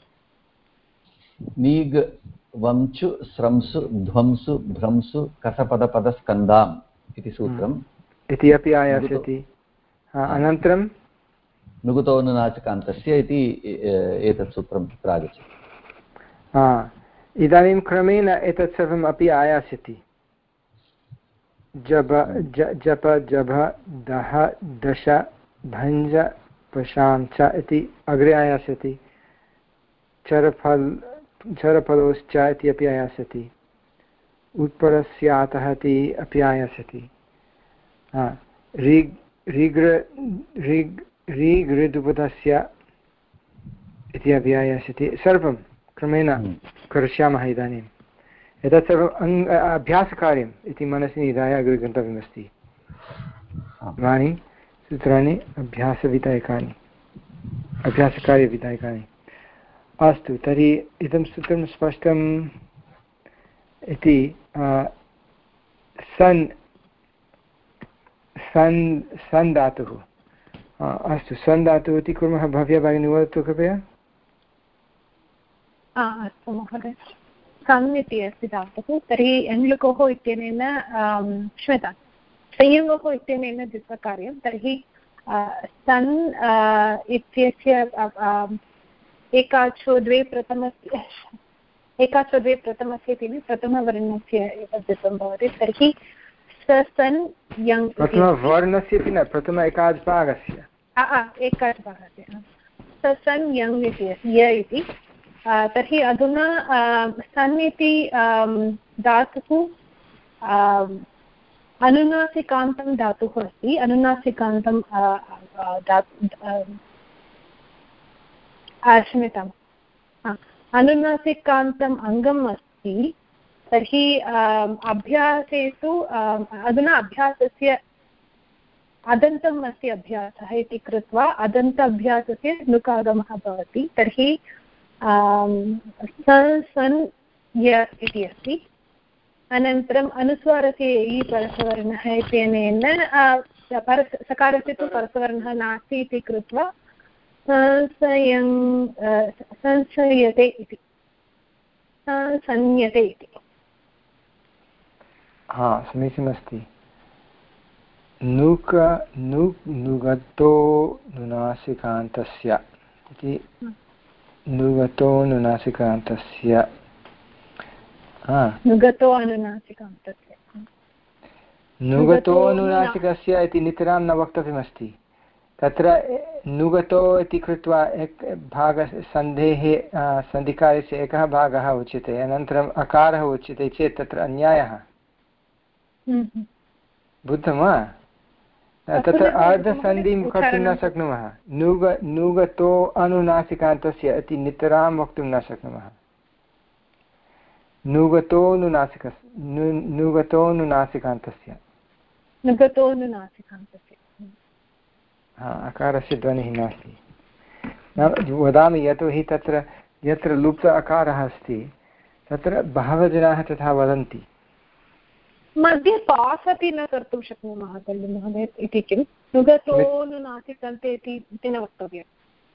नीग् वंचु स्रंसु ध्वंसु भ्रंसु कसपदपदस्कन्दाम् इति सूत्रम् इति अपि आयास्यति अनन्तरं नुगतोनुनासिकान्तस्य इति एतत् सूत्रं तत्र आगच्छति। इदानीं क्रमेण एतत् सर्वम् अपि आयास्यति। जब जप जभ दह दश भञ्ज पशां च इति अग्रे आयास्यति। चरफल चरफलोश्च इति अपि आयास्यति। उत्परस्यातः इति अपि आयास्यति। ऋग् ऋग्र ऋग् ऋगृदुपदस्य इति अपि आयास्यति। सर्वं क्रमेण करिष्यामः इदानीम्। एतत् सर्वम् अङ्ग अभ्यासकार्यम् इति मनसि निधाय अग्रे गन्तव्यमस्ति। इमानि सूत्राणि अभ्यासविधायकानि अभ्यासकार्यविधायकानि। अस्तु, तर्हि इदं सूत्रं स्पष्टम् इति सन् सन् सन् धातुः। अस्तु, सन् धातुः इति कुर्मः। भव्या भगिनी वदतु कृपया। अस्तु महोदय, सन् इति अस्ति धातुः। तर्हि एङ्लुकोः इत्यनेन क्षम्यतां संयोगोः इत्यनेन द्वित्वकार्यं। तर्हि सन् इत्यस्य एकाचो द्वे प्रथमस्य एकाचो द्वे प्रथमस्य इति प्रथमवर्णस्य एव द्वित्वं भवति। तर्हि स सन् यङ् प्रथमवर्णस्य इति न, प्रथम एकाच्भागस्य एकाच्भागस्य स सन् यङ् इति य इति। तर्हि अधुना सन् इति धातुः अनुनासिकान्तं धातुः अस्ति। अनुनासिकान्तं क्षम्यताम् अनुनासिकान्तम् अङ्गम् अस्ति। तर्हि अभ्यासे तु अधुना अभ्यासस्य अदन्तम् अस्ति अभ्यासः इति कृत्वा अदन्त अभ्यासस्य नुकागमः भवति। तर्हि सन् सन् य इति अस्ति। अनन्तरम् अनुस्वारस्य इ परसवर्णः इत्यनेन परस् सकारस्य तु परसवर्णः नास्ति इति कृत्वा संशयं संशयते इति संयते इति। हा, समीचीनमस्ति। नुक नुक् नुगतो नुनासिकान्तस्य इति नुगतो नुनासिकान्तस्य नुगतो अनुनासिकान्तस्य नुगतो अनुनासिकस्य इति नितरां न वक्तव्यमस्ति। तत्र नुगतो इति कृत्वा एक भागः सन्धेः सन्धिकार्यस्य एकः भागः उच्यते, अनन्तरम् अकारः उच्यते चेत् तत्र अन्यायः। बुद्धं वा? तत्र अर्धसन्धिं कर्तुं न शक्नुमः। नुग नुगतो अनुनासिकान्तस्य इति नितरां वक्तुं न शक्नुमः। नुगतो नुनासिकस्य नुगतो नुनासिकान्तस्य नुगतो नुनासिकान्तस्य हा, अकारस्य ध्वनिः नास्ति। वदामि यतोहि तत्र यत्र लुप्त अकारः अस्ति तत्र बहवः जनाः तथा वदन्ति। मध्ये पास् अपि न कर्तुं शक्नुमः खलु महोदय इति किं नुगतो नुनासिकान्ते इति न वक्तव्यं।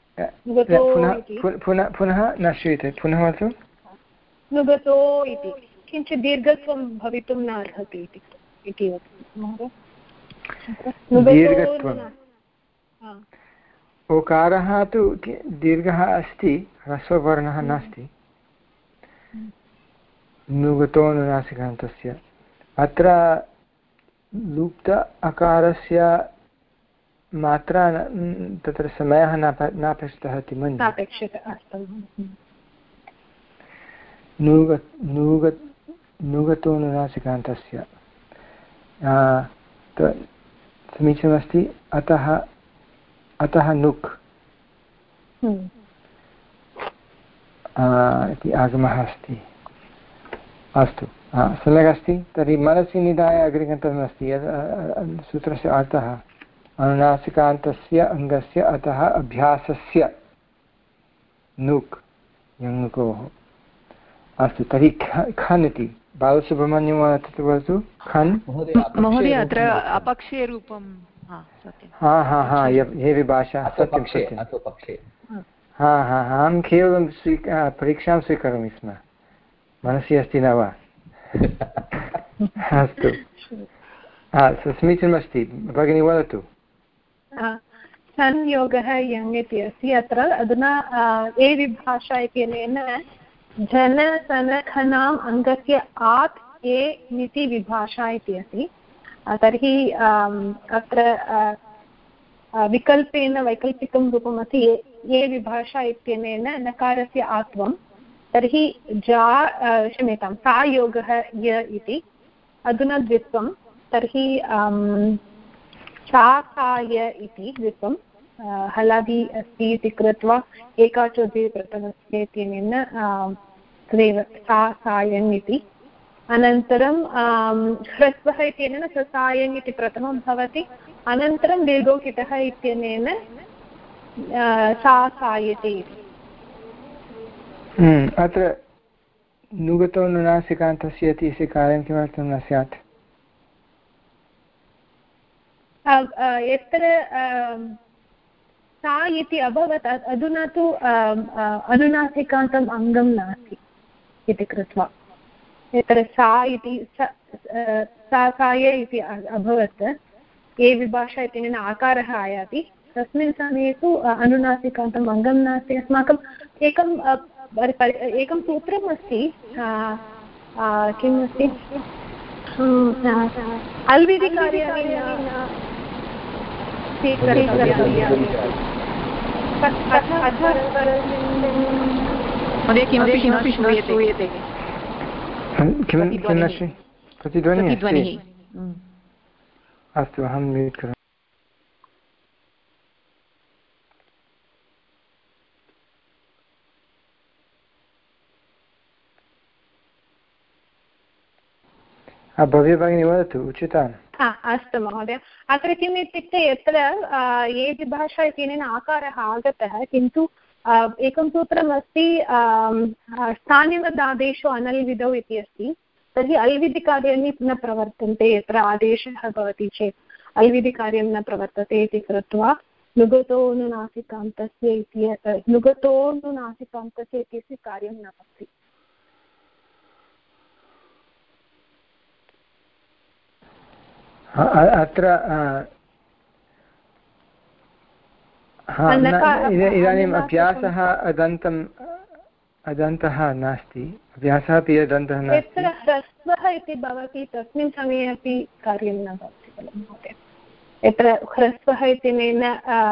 पुनः पुनः न श्रूयते, पुनः वदतु। नुगतो इति किञ्चित् दीर्घत्वं भवितुं न अर्हति इति महोदय। दीर्घत्वम् ओकारः तु दीर्घः अस्ति, ह्रस्ववर्णः नास्ति। नुगतो नुनासिकान्तस्य अत्र लुप्त अकारस्य मात्रा तत्र समयः नापेक्षितः इति मन्ये। नुग नुग नुगतो नुनासिकान्तस्य समीचीनमस्ति। अतः अतः नुक् इति आगमः अस्ति। अस्तु, सम्यक् अस्ति। तर्हि मनसि निधाय अग्रे गन्तव्यमस्ति। सूत्रस्य अर्थः अनुनासिकान्तस्य अङ्गस्य अतः अभ्यासस्य नुक् यङ्नुकोः। अस्तु, तर्हि खन् इति बालसुब्रह्मण्यं वदतु। खन् महोदय अत्र अपक्षे रूपं हा हा हा ये विभाषा सत्यं सत्यं हा हा अहं केवलं स्वी परीक्षां स्वीकरोमि स्म, मनसि अस्ति न वा? अस्तु, समीचीनमस्ति। भगिनी वदतु। संयोगः यङ् इति अस्ति। अत्र अधुना ए विभाषा इत्यनेन जनसनखनाम् अङ्गस्य आत् ए इति विभाषा इति अस्ति। तर्हि अत्र विकल्पेन वैकल्पिकं रूपमस्ति ये विभाषा इत्यनेन नकारस्य आत्वं। तर्हि जा क्षम्यतां सा योगः य इति अधुना द्वित्वं। तर्हि सा सा य इति द्वित्वं हलादि अस्ति इति कृत्वा एकाचो द्वे प्रथमस्य इत्यनेन तदेव सा सायन् इति। अनन्तरं ह्रस्वः इत्यनेन ससायन् इति प्रथमं भवति। अनन्तरं दीर्घोकितः इत्यनेन सा सायते इति। अत्र नुगतो नुनासिकान्तस्य इति कार्यं किमर्थं न स्यात्? यत्र सा इति अभवत् अधुना तु अनुनासिकान्तम् अङ्गं नास्ति इति कृत्वा यत्र सा इति सा साय इति अभवत् ये विभाषा इत्यनेन आकारः आयाति तस्मिन् समये तु अनुनासिकान्तम् अङ्गं नास्ति। अस्माकम् एकम् एकं सूत्रम् अस्ति किम् अस्ति अल्विधिकार्याणि किमपि श्रूयते प्रतिध्वनिः। अस्तु अहं म्यूट् करोमि। भव्य भगिनी वदतु उचितान्। अस्तु महोदय। अत्र किम् इत्युक्ते यत्र ये विभाषा इत्यनेन आकारः आगतः किन्तु एकं सूत्रमस्ति स्थानिवदादेशो अनल्विधौ इति अस्ति। तर्हि अल्विधिकार्याणि न प्रवर्तन्ते यत्र आदेशः भवति चेत् अल्विधिकार्यं न प्रवर्तते इति कृत्वा नुगतोऽनुनासिकान्तस्य इति नुगतोऽनुनासिकान्तस्य इत्यस्य कार्यं न भवति। अत्र इदानीम् अभ्यासः अदन्तम् अदन्तः नास्ति। अभ्यासः अपि अदन्तः नास्ति। यत्र ह्रस्वः इति भवति तस्मिन् समये अपि कार्यं न भवति खलु महोदय। यत्र ह्रस्वः इत्यनेन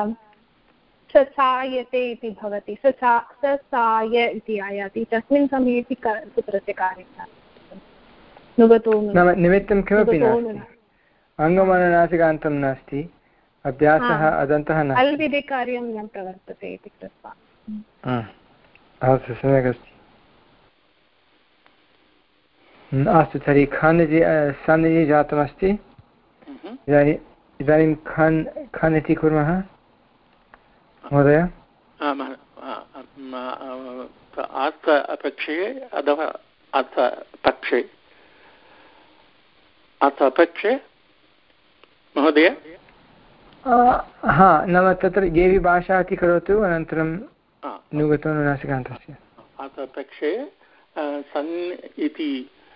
ससायते इति भवति ससाय इति आयाति तस्मिन् समये अपि सूत्रस्य कार्यं नास्ति। नुगतो निमित्तं किमपि नास्ति। अङ्गमनुनासिकान्तं नास्ति। अभ्यासः अदन्तः नास्ति। अल्विधिकार्यं न प्रवर्तते इति कृत्वा। अस्तु सम्यक् अस्ति। अस्तु तर्हि खन् इति सन् इति जातमस्ति। इदानीम् इदानीं खन् खन् इति कुर्मः महोदय। अर्थ अपक्षे अथवा अर्थ पक्षे अर्थ अपक्षे महोदय। हा नाम तत्र ये विभाषा इति करोतु अनन्तरं नुगतो नुनासिकान्तस्य अर्थपक्षे सन् इति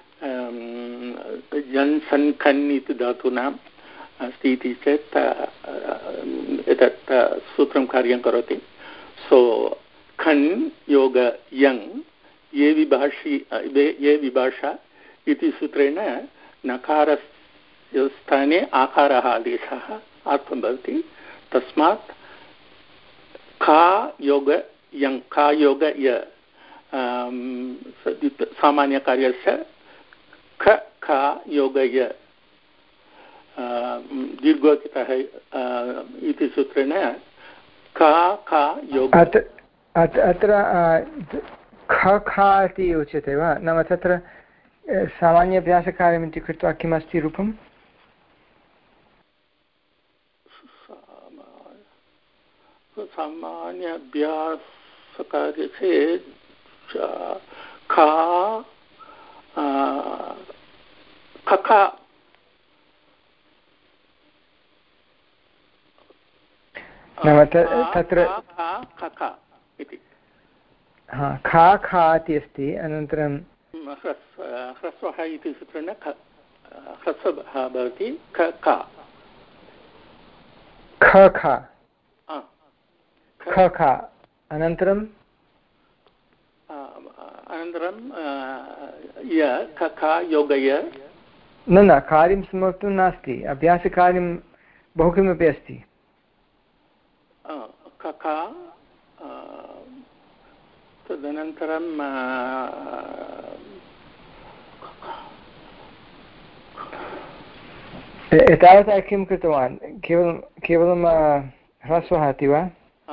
जन् सन् खन् इति धातूनाम् अस्ति इति चेत् एतत् सूत्रं कार्यं करोति। सो खन् योग यङ् ये विभाषी ये विभाषा इति सूत्रेण नकारस्य स्थाने आकारः आदेशः आत्मं भवति। तस्मात् खा योग यङ् खा योग य सामान्यकार्यस्य ख खा योग य दीर्घोकितः इति सूत्रेण खा खा योग। अत्र ख खा इति उच्यते वा? नाम तत्र सामान्याभ्यासकार्यमिति कृत्वा किमस्ति रूपम्? सामान्याभ्यासकार्य चेत् खा खखा नाम तत्र खखा इति हा खा खा इति अस्ति। अनन्तरं ह्रस्वः इति सूत्रेण ह्रस्वः भवति ख खा ख ख ख ख ख अनन्तरं अनन्तरं य ख ख योगय न न कार्यं समाप्तं नास्ति अभ्यासकार्यं बहु किमपि अस्ति ख ख तदनन्तरं एतावता किं कृतवान् केवलं केवलं ह्रस्वः अस्ति वा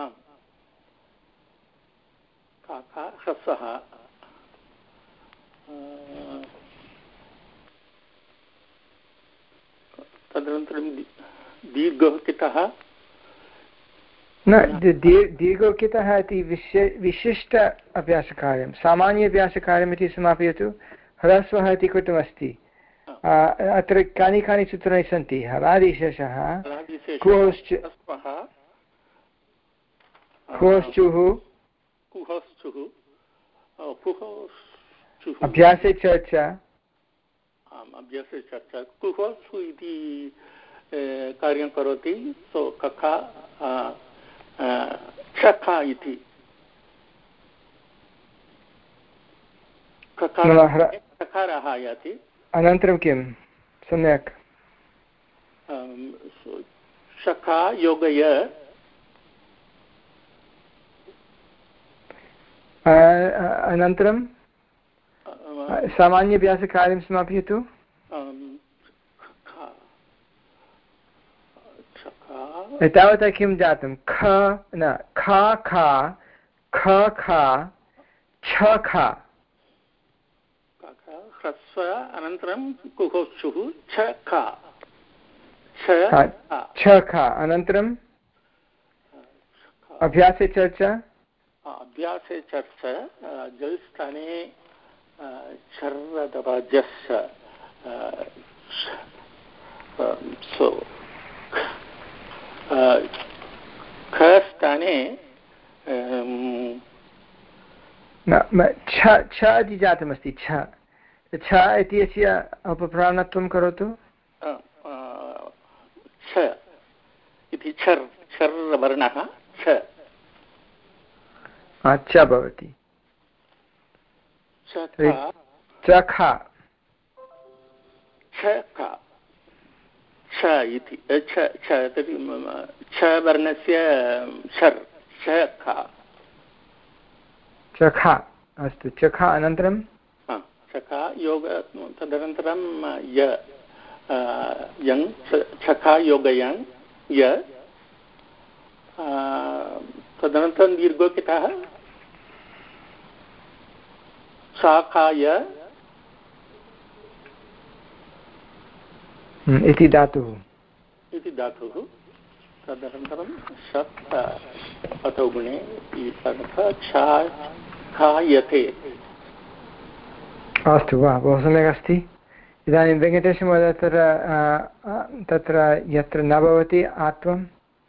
ह्रस्वः तदनन्तरं दीर्घोकितः न दीर्घोकितः इति विशि विशिष्ट अभ्यासकार्यं सामान्य अभ्यासकार्यमिति समापयतु ह्रस्वः इति कृतमस्ति अत्र कानि कानि सूत्राणि सन्ति हलादिशेषः कुहोश्च कुहोश्चुः अभ्यासे चर्चा अभ्यासे चर्चा कुहोश्चु इति कार्यं करोति सो कखा चखा इति चकारः आयाति अनन्तरं किं सम्यक् शखा योगय अनन्तरं सामान्यभ्यासकार्यं समापयतु एतावता किं जातं ख न ख ख ख ख छ ख ह्रस्व अनन्तरं कुहोश्चुः छ ख छ ख अनन्तरम् अभ्यासे चर्चा अभ्यासे चर्चा जल् स्थाने चर् अथवा जस् सो ख स्थाने छ छ इति जातमस्ति छ छ इत्यस्य अपप्राणत्वं करोतु छ इति छर् छर् वर्णः छ च भवति चखा छ इति छ वर्णस्य छर् चखा चखा अस्तु चखा अनन्तरं चखा योग तदनन्तरं य यङ् चखा योगयङ् य तदनन्तरं दीर्घोकितः शाखाय इति धातुः इति धातुः तदनन्तरं शत् अथो गुणे खायते अस्तु वा बहु सम्यक् अस्ति इदानीं वेङ्कटेशमहोदय तत्र तत्र यत्र न भवति आत्वं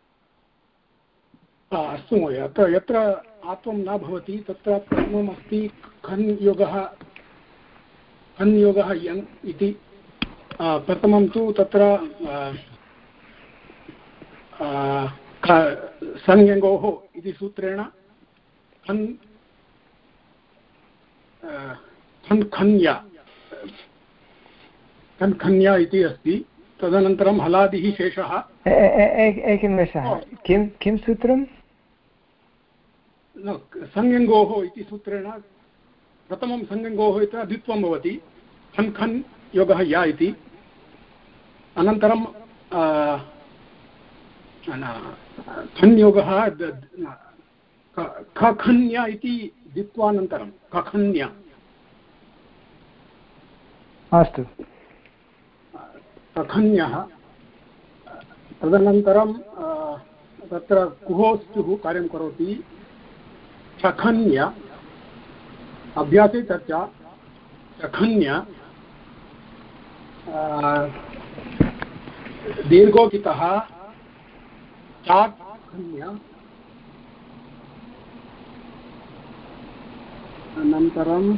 अस्तु महोदय अत्र यत्र आत्वं न भवति तत्र प्रथमम् अस्ति खन् योगः खन् योगः यङ् इति प्रथमं तु तत्र संयङ्गोः इति सूत्रेण खन् खन् खन्या खन् खन्या इति अस्ति तदनन्तरं हलादिः शेषः एकनिमेषः किं किं सूत्रं संयङ्गोः इति सूत्रेण प्रथमं संयङ्गोः इति द्वित्वं भवति खन् खन् योगः या इति अनन्तरं खन्योगः खखन्या इति द्वित्वानन्तरं खखन्या अस्तु खखन्यः तदनन्तरं तत्र कुहोस्तुः कार्यं करोति चखन्य अभ्यासे चर्चा चखन्य दीर्घोकितः चाखन्य अनन्तरं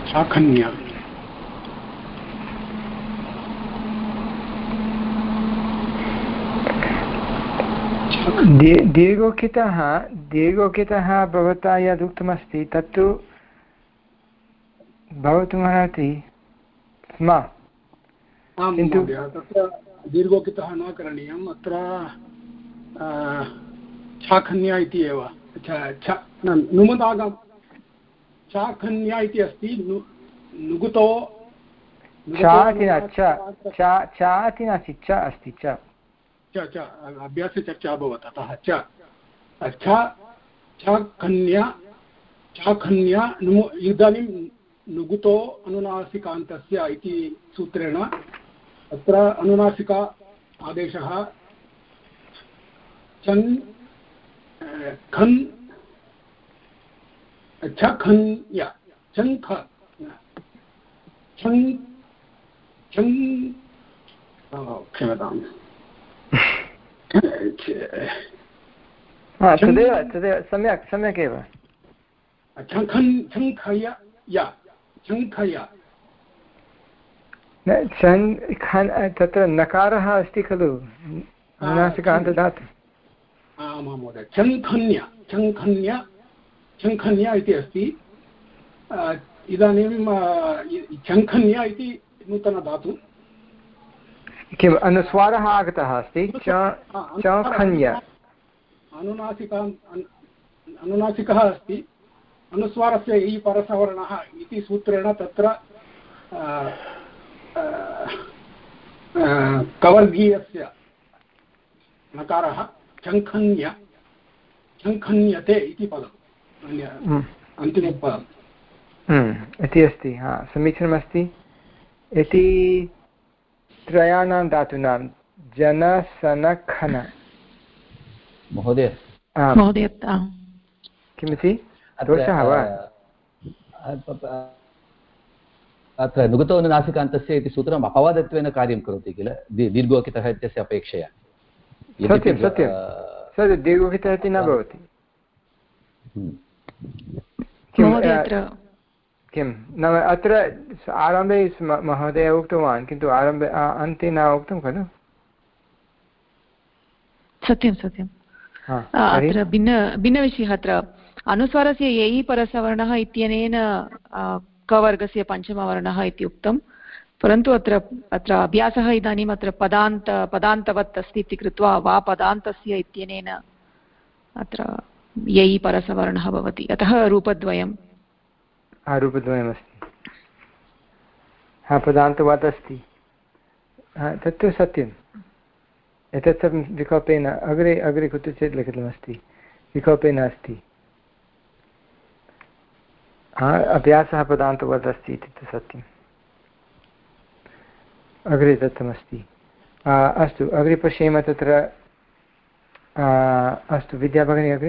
चाखन्य दीर्घोकितः दीर्घोकितः भवता यद् उक्तमस्ति तत्तु भवितुमर्हति स्म, किन्तु तत्र दीर्घोकितः न करणीयम्। अत्र छाखन्या इति एव नुमदागम छाखन्या इति अस्ति। नुगुतो अस्ति च अभ्यासे चर्चा अभवत्, अतः च छाखन्या छाखन्या इदानीं नुगुतो अनुनासिकान्तस्य इति सूत्रेण अत्र अनुनासिका आदेशः चन् खन् छखन्या चङ्ख छङ् छङ् क्षम्यताम् तदेव तदेव सम्यक् सम्यक् एव छङ्खन् छङ्खय छङ्खय तत्र नकारः अस्ति खलु अनुनासिकान्तदातु। आमां महोदय छङ्खन्या छङ्खन्या छङ्खन्या इति अस्ति। इदानीं छङ्खन्या इति नूतनधातु किम् अनुस्वारः आगतः अस्ति चखन्या अनुनासिका अनुनासिकः अस्ति। अनुस्वारस्य इ परसवर्णः इति सूत्रेण तत्र कवर्गीयस्य नकारः छङ्खन्य छङ्खन्यते इति पदम् अन्तिमपदम् इति अस्ति। हा समीचीनमस्ति। इति त्रयाणां धातूनां जनसनखन महोदय महोदय किमिति दोषः वा? अत्र नुगतो अनुनासिकान्तस्य इति सूत्रम् अपवादत्वेन कार्यं करोति किल दीर्घोकितः इत्यस्य अपेक्षया। सत्यं सत्यं सत्यं दीर्घोकितः इति न भवति। किं नाम अत्र आरम्भे महोदय उक्तवान्, किन्तु आरम्भे अन्ते न उक्तं खलु। सत्यं सत्यं अत्र भिन्न भिन्नविषयः। अत्र अनुस्वारस्य येयि परसवर्णः इत्यनेन कवर्गस्य पञ्चमवर्णः इति उक्तं, परन्तु अत्र अत्र अभ्यासः इदानीम् अत्र पदान्त पदान्तवत् अस्ति इति कृत्वा वा पदान्तस्य इत्यनेन अत्र येयि परसवर्णः भवति, अतः रूपद्वयं रूपद्वयमस्ति। हा पदान्तवत् अस्ति, तत्तु सत्यम्। एतत् सर्वं विकल्पेन अग्रे अग्रे कुत्रचित् लिखितमस्ति, विकल्पेन अस्ति। हा अभ्यासः पदान्तवत् अस्ति इति तु सत्यम्, अग्रे दत्तमस्ति। अस्तु अग्रे पश्येम। तत्र अस्तु विद्या भगिनी अग्रे।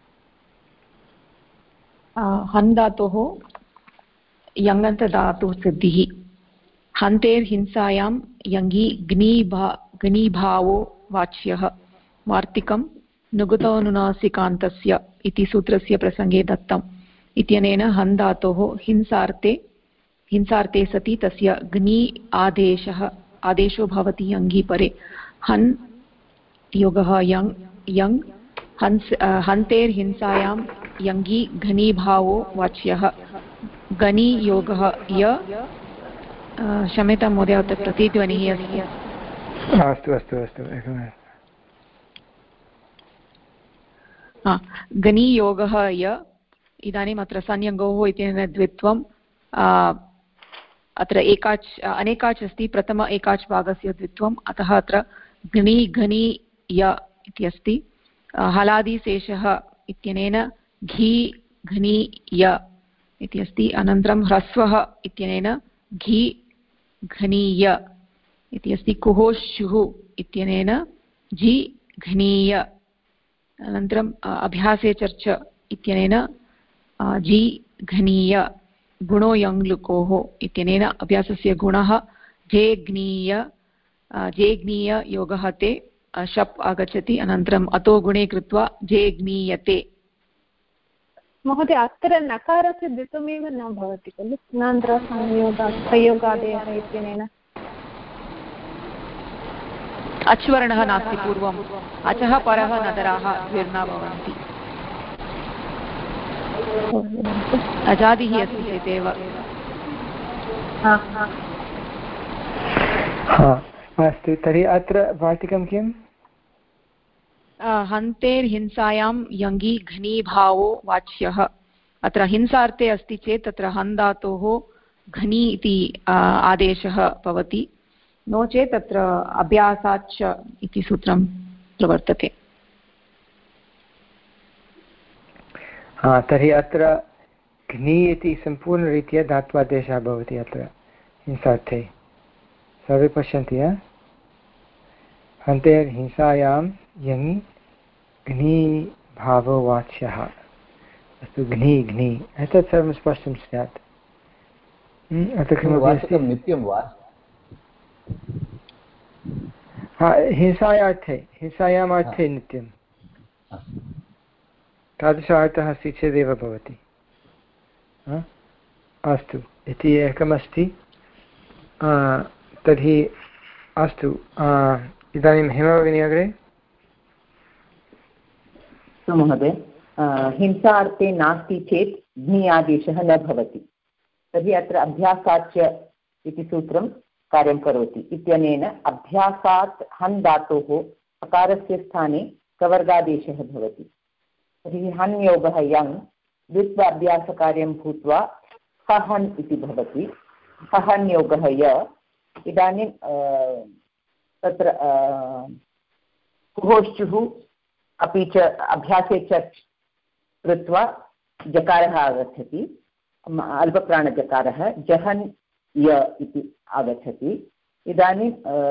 हन् धातोः यङन्तधातुः सिद्धिः। हन्तेर्हिंसायां यङि ग्नीभा ग्नीभावो वाच्यः। वार्तिकं नुगतोनुनासिकान्तस्य इति सूत्रस्य प्रसङ्गे दत्तम् इत्यनेन हन् धातोः हिंसार्थे हिंसार्थे सति तस्य ग्नी आदेशः आदेशो भवति यङि परे। हन् योगः यङ् यङ् हन्स् हन्तेर्हिंसायां यङि घनीभावो वाच्यः। गणी योगः य क्षम्यतां महोदय अत्र प्रतिध्वनिः अस्ति। अस्तु अस्तु अस्तु गणीयोगः य इदानीम् अत्र संयङ्गोः इत्यनेन द्वित्वं अत्र एकाच् अनेकाच् अस्ति, प्रथम एकाच् भागस्य द्वित्वम्, अतः अत्र घनी घनी य इति अस्ति। हलादिशेषः इत्यनेन घी घनी य इति अस्ति। अनन्तरं ह्रस्वः इत्यनेन घी घनीय इति अस्ति। कुहोशुः इत्यनेन झि घनीय। अनन्तरम् अभ्यासे चर्च इत्यनेन झि घनीय। गुणो यङ्लुकोः इत्यनेन अभ्यासस्य गुणः जेग्नीय जेग्नीय योगः ते शप् आगच्छति। अनन्तरम् अतो गुणे कृत्वा जेग्नीयते। महोदय अत्र नकारस्य द्वित्वमेव न भवति खलु संयोगादेयः इत्यनेन। अच्वर्णः नास्ति पूर्वम् अचः परः नगराः द्विर्न भवन्ति अजादिः अस्ति चेदेव अस्तु तर्हि अत्र वार्तिकं किम् हन्तेर्हिंसायां यङि घ्नी भावो वाच्यः अत्र हिंसार्थे अस्ति चेत् तत्र हन् धातोः घ्नी इति आदेशः भवति नो चेत् तत्र अभ्यासाच्च इति सूत्रं प्रवर्तते हा तर्हि अत्र घ्नी इति सम्पूर्णरीत्या धात्वादेशः भवति अत्र हिंसार्थे सर्वे पश्यन्ति हन्तेर्हिंसायां यङि घ्नी भाववाच्यः अस्तु घ्नी घ्नी एतत् सर्वं स्पष्टं स्यात् अत्र किमपि नित्यं वा हिंसायार्थे हिंसायाम् अर्थे नित्यं तादृश अर्थः अस्ति चेदेव भवति अस्तु इति एकमस्ति तर्हि अस्तु इदानीं हेमभगिनी अग्रे महोदय हिंसार्थे नास्ति चेत् घ्नी आदेशः न भवति तर्हि अत्र अभ्यासाच्च इति सूत्रं कार्यं करोति इत्यनेन अभ्यासात् हन् धातोः अकारस्य स्थाने कवर्गादेशः भवति तर्हि हन् योगः यङ् द्वित्व अभ्यासकार्यं भूत्वा हहन् इति भवति हहन् योगः य इदानीं तत्र कुहोश्चुः अपि च अभ्यासे च कृत्वा जकारः आगच्छति अल्पप्राणजकारः जहन् य इति आगच्छति इदानीं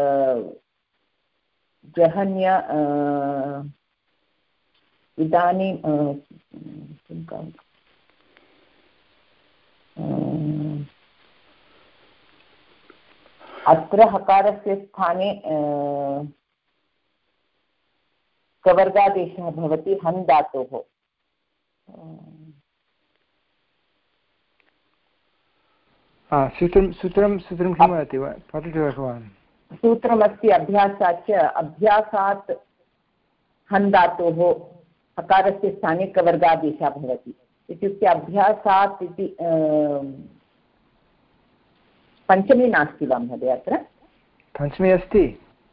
जहन्य इदानीं अत्र हकारस्य स्थाने कवर्गादेशः भवति हन् धातोः सूत्रं सूत्रं सूत्रं किं वदति वा पठति वा भवान् सूत्रमस्ति अभ्यासाच्च अभ्यासात् हन् धातोः हकारस्य स्थाने कवर्गादेशः भवति इत्युक्ते अभ्यासात् इति पञ्चमी नास्ति वा महोदय अत्र पञ्चमी अस्ति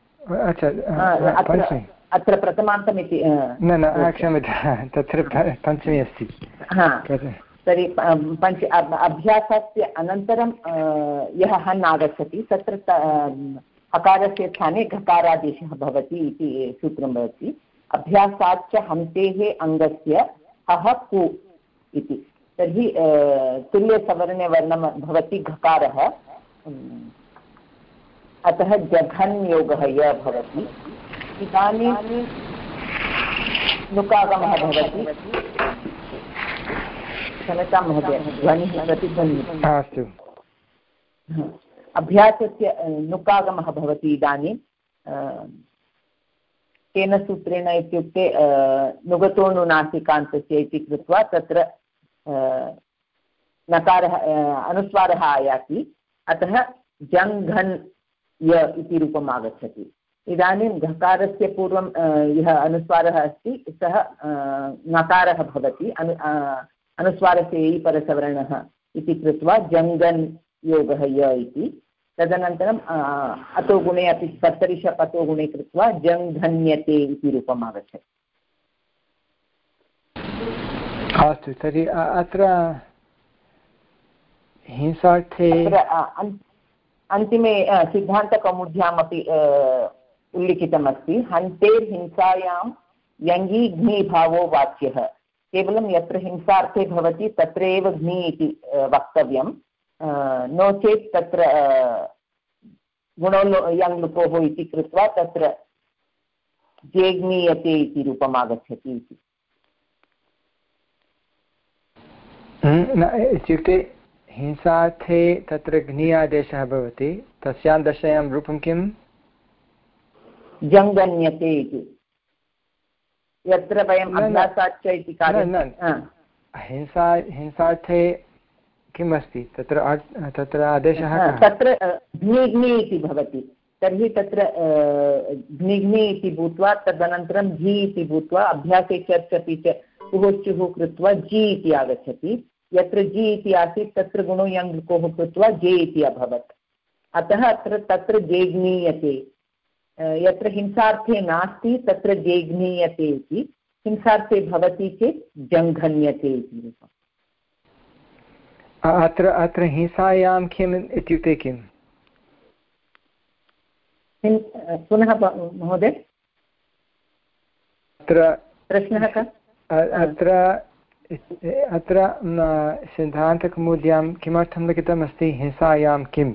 अच्छा अत्र प्रथमान्तम् इति न न क्षम्यतां तत्र पञ्चमी अस्ति तर्हि पञ्च अभ्यासस्य अनन्तरं यः हन् आगच्छति तत्र हकारस्य स्थाने घकारादेशः भवति इति सूत्रं भवति अभ्यासाच्च हन्तेः अङ्गस्य हः कु इति तर्हि तुल्यसवर्णे वर्णं भवति घकारः अतः जघन् योगः य भवति इदानीं नुकागमः भवति क्षम्यतां महोदय ध्वनिः प्रतिध्वनिः अस्तु अभ्यासस्य नुकागमः भवति इदानीं केन सूत्रेण इत्युक्ते नुगतोनुनासिकान्तस्य इति कृत्वा तत्र नकारः अनुस्वारः आयाति अतः जङ्घन् य इति रूपम् आगच्छति इदानीं घकारस्य पूर्वं यः अनुस्वारः अस्ति सः नकारः भवति अनु अनुस्वारस्य इ परसवर्णः इति कृत्वा जङ्गन् योगः य इति तदनन्तरम् अतो गुणे अपि कर्तरिशप् अतो गुणे कृत्वा जङ्घन्यते इति रूपम् आगच्छति अस्तु तर्हि अत्र हिंसार्थे अन्तिमे सिद्धान्तकौमुद्यामपि उल्लिखितमस्ति हन्तेर्हिंसायां यङि घ्नी भावो वाच्यः केवलं यत्र हिंसार्थे भवति तत्र एव घ्नी इति वक्तव्यं नो चेत् तत्र गुणो यङ् लुकोः इति कृत्वा तत्र जेग्नीयते इति रूपम् आगच्छति इति इत्युक्ते हिंसार्थे तत्र घ्नी आदेशः भवति तस्यां दशायां रूपं किम् जङ्गन्यते इति यत्र वयम् अभ्यासाच्च इति कार्यं हिंसा हिंसार्थे किम् अस्ति तत्र तत्र आदेशः तत्र घ्नी घ्नी इति भवति तर्हि तत्र घ्निघ्नि इति भूत्वा तदनन्तरं झि इति भूत्वा अभ्यासे चर्च् अपि च उहोश्चुः कृत्वा जि इति आगच्छति। यत्र जि इति आसीत् तत्र गुणो यङ् लुकोः कृत्वा जे इति अभवत्। अतः अत्र तत्र जेघ्नीयते, यत्र हिंसार्थे नास्ति तत्र जेघ्नीयते इति, हिंसार्थे भवति चेत् जङ्घन्यते इति। अत्र अत्र हिंसायां किम् इत्युक्ते किम्? पुनः महोदय अत्र प्रश्नः कः? अत्र अत्र सिद्धान्तकौमुद्यां किमर्थं लिखितमस्ति हिंसायां किम्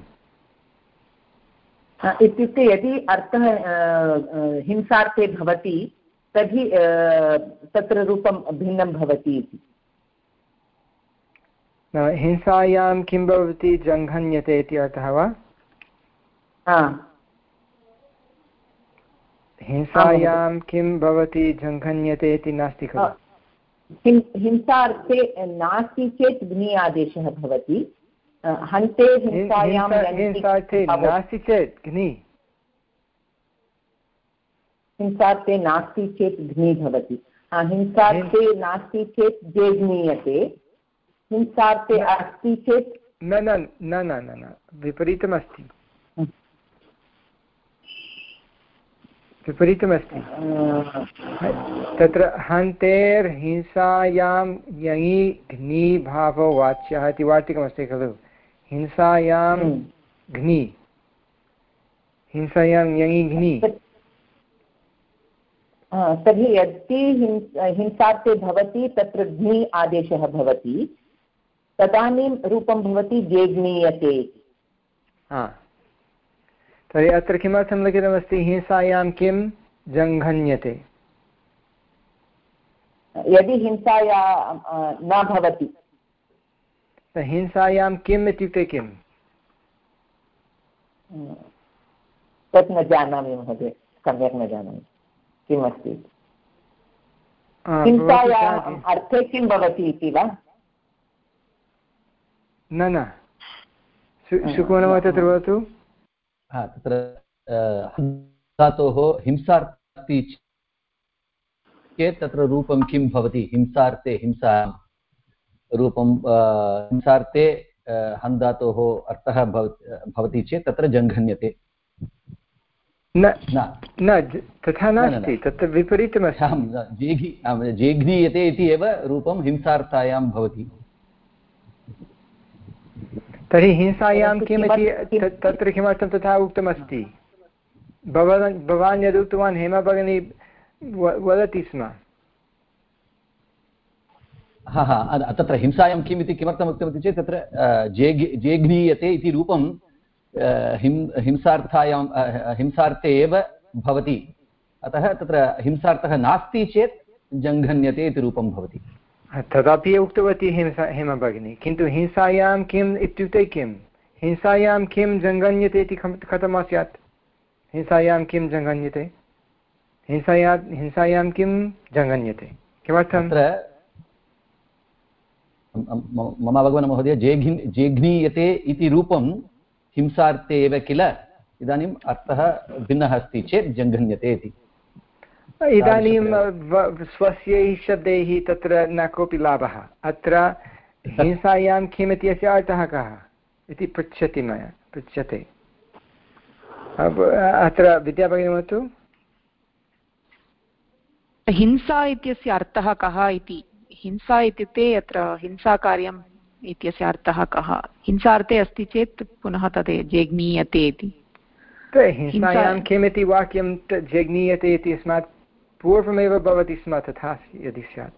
इत्युक्ते यदि अर्थः हिंसार्थे भवति तर्हि तत्र रूपं भिन्नं भवति इति। हिंसायां किं भवति जङ्घन्यते इति अर्थः वा? हिंसायां किं भवति जङ्घन्यते इति नास्ति खलु? हिंसार्थे नास्ति चेत् घ्नि आदेशः भवति। हन्ते हिंसायां हिंसार्थे नास्ति चेत् घ्नि, हिंसार्थे नास्ति चेत् घ्नि भवति। हिंसार्थे नास्ति चेत् जेघ्नीयते, हिंसार्थे अस्ति चेत् न न न न न न विपरीतमस्ति, विपरीतमस्ति। तत्र हन्तेर्हिंसायां यङि घ्नि भावो वाच्यः इति वार्तिकमस्ति खलु। हिंसायां घ्नि, हिंसायां यङि घ्नि। तर्हि यदि हिंसार्थे भवति तत्र घ्नि आदेशः भवति तदानीं रूपं भवति जेघ्नीयते। तर्हि अत्र किमर्थं लिखितमस्ति हिंसायां किं जङ्घन्यते? यदि हिंसाया न भवति हिंसायां किम् इत्युक्ते किम्? तत् न जानामि महोदय, सम्यक् न जानामि किमस्ति। हिंसायाम् अर्थे किं भवति इति वा? न न सुकोणः तत्र भवतु। तत्र धातोः हिंसार्थी चेत् तत्र रूपं किं भवति? हिंसार्थे हिंसा रूपं हिंसार्थे हन् धातोः अर्थः भवति चेत् तत्र जङ्घन्यते। न न तथा नास्ति, तत्र विपरीतमस्ति। जेघ्नीयते इति एव रूपं हिंसार्थायां भवति। तर्हि हिंसायां किम् इति तत्र किमर्थं तथा उक्तमस्ति? भवान् भवान् यद् उक्तवान् हेमा भगिनी वदति स्म। हा हा तत्र हिंसायां किम् इति किमर्थम् उक्तवती चेत् तत्र जेघ् जेघ्नीयते इति रूपं हिं हिंसार्थायां हिंसार्थे एव भवति। अतः तत्र हिंसार्थः नास्ति चेत् जङ्घन्यते इति रूपं भवति। तदपि उक्तवती हिंसा हेमा भगिनी, किन्तु हिंसायां किम् इत्युक्ते किं? हिंसायां किं जङ्घन्यते इति कथं स्यात्? हिंसायां किं जङ्घन्यते? हिंसाया हिंसायां किं जङ्घन्यते? किमर्थम्? मम भगवान् महोदय, जेघ् जेघ्नीयते इति रूपं हिंसार्थे एव किल, इदानीम् अर्थः भिन्नः अस्ति चेत् जङ्घन्यते इति। इदानीं स्वस्यैः शब्दैः तत्र न कोऽपि लाभः। अत्र हिंसायां किम् इत्यस्य अर्थः कः इति पृच्छति मया पृच्छते। अत्र विद्याभगिनी वदतु। हिंसा इत्यस्य अर्थः कः इति। हिंसा इत्युक्ते अत्र हिंसाकार्यम् इत्यस्य अर्थः कः? हिंसार्थे अस्ति चेत् पुनः तद् जेघ्नीयते इति। हिंसायां किमिति वाक्यं जेघ्नीयते इति अस्मात् पूर्वमेव भवति स्म, तथा यदि स्यात्।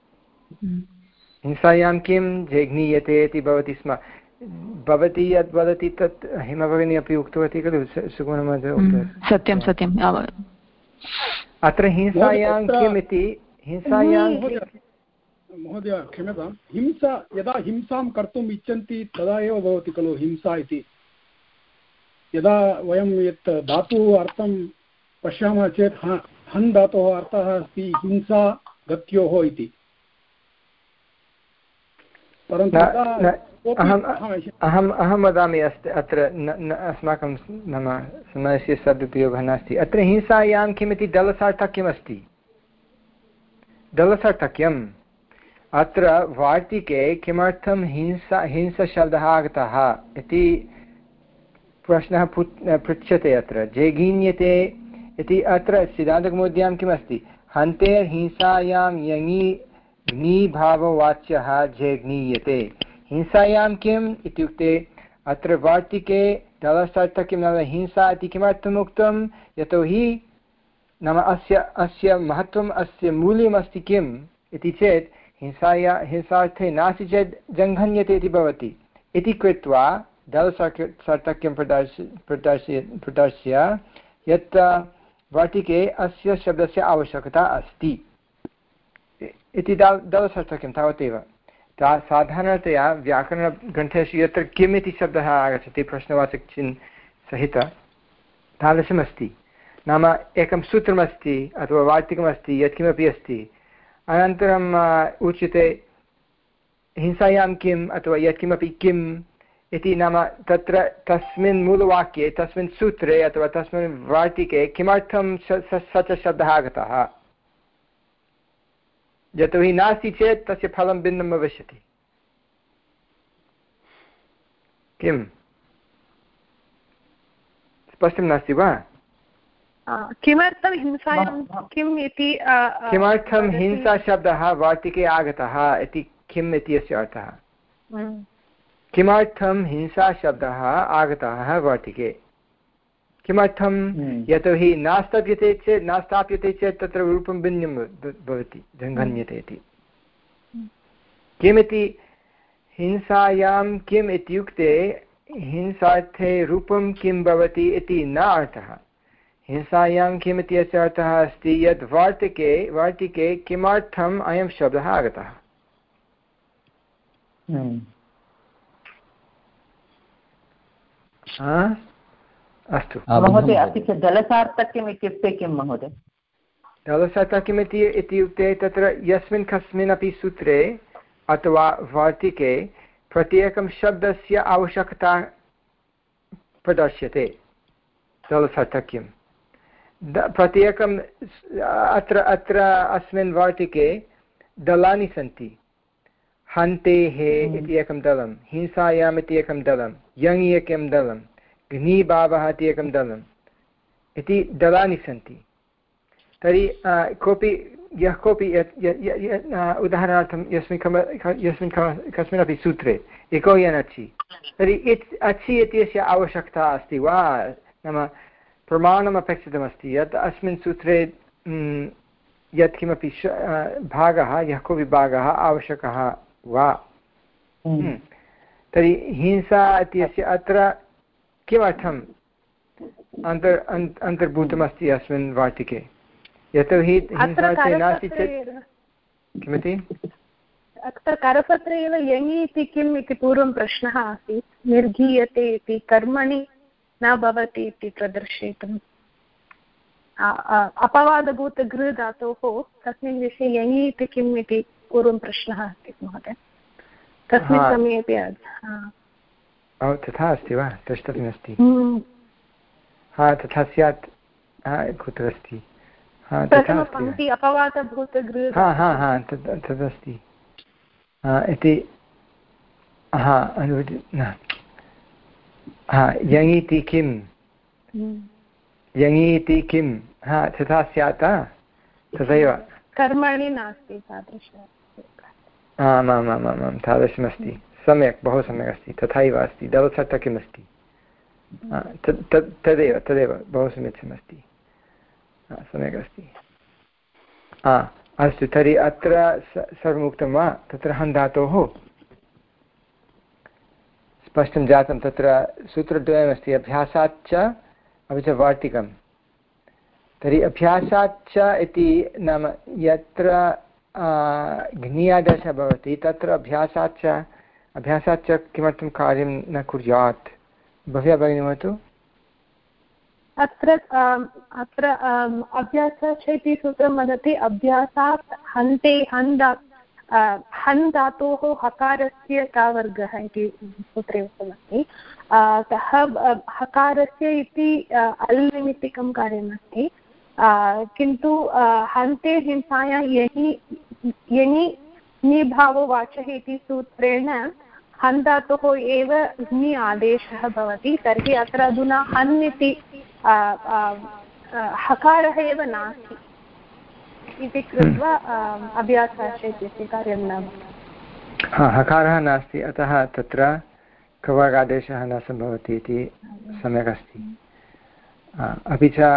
हिंसायां किं जेघ्नीयते इति भवति स्म। भवती यद् वदति तत् हेमा भगिनी अपि उक्तवती खलु, सुगुणमहोदय। सत्यं सत्यम्। अत्र हिंसायां किमिति हिंसायां महोदय क्षम्यतां, हिंसा यदा हिंसां कर्तुम् इच्छन्ति तदा एव भवति खलु हिंसा इति। यदा वयं यत् धातुः अर्थं पश्यामः चेत् हन् धातोः अर्थः अस्ति हिंसा गत्योः इति। परन्तु अहम् अहम् अहं वदामि अस्ति अत्र अस्माकं नाम समयस्य सदुपयोगः नास्ति। अत्र हिंसायां किमिति दलसार्थक्यमस्ति। दलसार्थक्यम् अत्र वार्तिके किमर्थं हिंसा हिंसशब्दः आगतः इति प्रश्नः पृच्छ्यते। अत्र जेगीन्यते इति अत्र सिद्धान्तकौमुद्यां किमस्ति? हन्तेर् हिंसायां यङि घ्नीभाववाच्यः जेग्नीयते। हिंसायां किम् इत्युक्ते अत्र वार्तिके दलसार्थक्यं नाम हिंसा इति किमर्थम् उक्तं? यतोहि नाम अस्य अस्य महत्त्वम् अस्य मूल्यमस्ति किम् इति चेत् हिंसाया हिंसार्थे नास्ति चेत् जङ्घन्यते इति भवति इति कृत्वा दलसार्थक्यं प्रदर्श्य प्रदर्श्य प्रदर्श्य यत् वार्तिके अस्य शब्दस्य आवश्यकता अस्ति इति दल दलसार्थक्यं तावदेव। ता साधारणतया व्याकरणग्रन्थेषु यत्र किम् इति शब्दः आगच्छति प्रश्नवाचकचिह्न सहित तादृशमस्ति। नाम एकं सूत्रमस्ति अथवा वार्तिकमस्ति यत्किमपि अस्ति, अनन्तरम् उच्यते हिंसायां किम् अथवा यत्किमपि किम् इति। नाम तत्र तस्मिन् मूलवाक्ये तस्मिन् सूत्रे अथवा तस्मिन् वार्तिके किमर्थं स च शब्दः आगतः? यतोहि नास्ति चेत् तस्य फलं भिन्नं भविष्यति। किम् स्पष्टं नास्ति वा? किमर्थं हिंसायां किम् इति किमर्थं हिंसाशब्दः वार्तिके आगतः इति किम् इति अस्य अर्थः। किमर्थं हिंसाशब्दः आगतः वार्तिके? किमर्थं? यतोहि नास्ताप्यते चेत् नास्ताप्यते चेत् तत्र रूपं भिन्नं भवति, जङ्घन्यते इति। किमिति हिंसायां किम् इत्युक्ते हिंसार्थे रूपं किं भवति इति न अर्थः। हिंसायां किम् इति अस्य अर्थः अस्ति यत् वार्तिके वार्तिके किमर्थम् अयं शब्दः आगतः। अस्तु महोदय, अपि च दलसार्थक्यम् इत्युक्ते किं महोदय? दलसार्थक्यम् इति इत्युक्ते तत्र यस्मिन् कस्मिन्नपि सूत्रे अथवा वार्तिके प्रत्येकं शब्दस्य आवश्यकता प्रदर्श्यते। दलसार्थक्यं प्रत्येकम् अत्र अत्र अस्मिन् वार्तिके दलानि सन्ति। हन्तेः इति एकं दलं, हिंसायाम् इति एकं दलं, यङि एकं दलं, घ्नीभावः इति एकं दलम् इति दलानि सन्ति। तर्हि कोऽपि यः कोऽपि उदाहरणार्थं यस्मिन् कम यस्मिन् कस्मिन्नपि सूत्रे एको यनचि, तर्हि इत् अचि इत्यस्य आवश्यकता अस्ति वा? नाम प्रमाणम् अपेक्षितमस्ति यत् अस्मिन् सूत्रे यत्किमपि भागः यः कोऽपि भागः आवश्यकः वा? तर्हि हिंसा इत्यस्य अत्र किमर्थम् अन्तर् अन्तर्भूतमस्ति अस्मिन् वार्तिके? यतोहि हिंसार्थे नास्ति चेत् किमिति? अत्र करपत्रे एव यङि इति किम् इति पूर्वं प्रश्नः आसीत्। निर्गीयते इति कर्मणि न भवति इति प्रदर्शयितुम् अपवादभूत गृह धातोः तस्मिन् विषये यङि इति किम् इति पूर्वं प्रश्नः आसीत् महोदय। तस्मिन् समये अपि तथा अस्ति वा? द्रष्टव्यमस्ति। हा तथा स्यात्। कुत्र अस्ति? प्रथमपङ्क्ति अपवादभूत गृह। हा हा हा तदस्ति इति। हा हा यङीति किं? यङीति किं? हा तथा स्यात्। तथैव कर्मणि नास्ति तादृशम्। आमामामां तादृशमस्ति। सम्यक्, बहु सम्यक् अस्ति। तथैव अस्ति। दलसार्थक्यमस्ति। तद् तदेव तदेव बहु समीचीनमस्ति। सम्यक् अस्ति। अस्तु, तर्हि अत्र सर्वम् उक्तं वा? तत्र हन् धातोः स्पष्टं जातं। तत्र सूत्रद्वयमस्ति, अभ्यासाच्च अपि च वार्तिकं। तर्हि अभ्यासाच्च इति नाम यत्र घ्नीयादेशः भवति तत्र अभ्यासाच्च अभ्यासाच्च किमर्थं कार्यं न कुर्यात्? भव्या भगिनी वदतु। अत्र अत्र अभ्यासाच्च इति सूत्रं वदति अभ्यासात् हन्ते हन् हन् धातोः हकारस्य का वर्गः इति सूत्रे उक्तमस्ति। सः हकारस्य इति अल् निमित्तिकं कार्यमस्ति, किन्तु हन्ते हिंसायां यहि यणि निभाववाचः इति सूत्रेण हन् धातोः एव नि आदेशः भवति। तर्हि अत्र अधुना हन् इति हकारः एव नास्ति इति कृत्वा अभ्यासः इत्यस्य कार्यं न भवति। हकारः नास्ति, अतः तत्र कवर्गादेशः न सम्भवति इति सम्यक् अस्ति। अपि च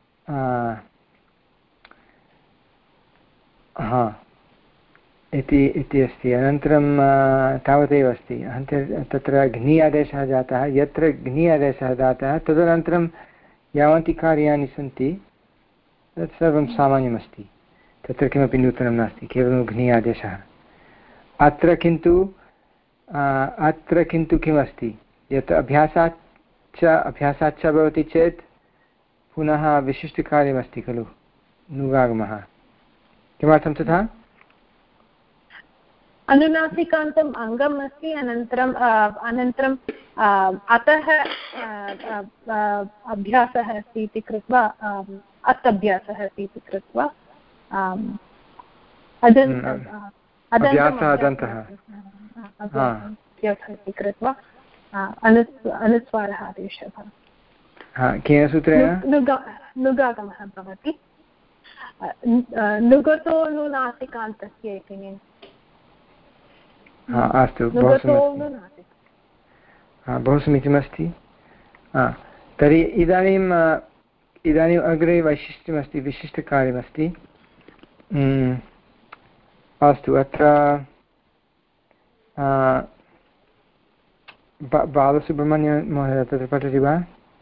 हा इति इति अस्ति। अनन्तरं तावदेव अस्ति। तत्र घ्नि आदेशः जातः, यत्र घ्नि आदेशः जातः तदनन्तरं यावन्ति कार्याणि सन्ति तत् सर्वं सामान्यमस्ति, तत्र किमपि नूतनं नास्ति, केवलं घ्नि आदेशः। अत्र किन्तु अत्र किन्तु किमस्ति, यत् अभ्यासात् च अभ्यासात् च भवति चेत् पुनः विशिष्टकार्यमस्ति खलु नुगागमः। किमर्थं तथा? अनुनासिकान्तम् अङ्गम् अस्ति, अनन्तरम् अनन्तरम् अतः अभ्यासः अस्ति इति कृत्वा अत् अभ्यासः अस्ति इति कृत्वा अभ्यासः इति कृत्वा अनुस्वारः आदेशः भवति। केन सूत्रेण? नुगागमः भवति। नुगतो नुनासिकान्तस्य इति। अस्तु, बहु समीचीनमस्ति। तर्हि इदानीम् इदानीम् अग्रे वैशिष्ट्यमस्ति, विशिष्टकार्यमस्ति। अस्तु, अत्र बालसुब्रह्मण्य महोदय तत्र पठति वा?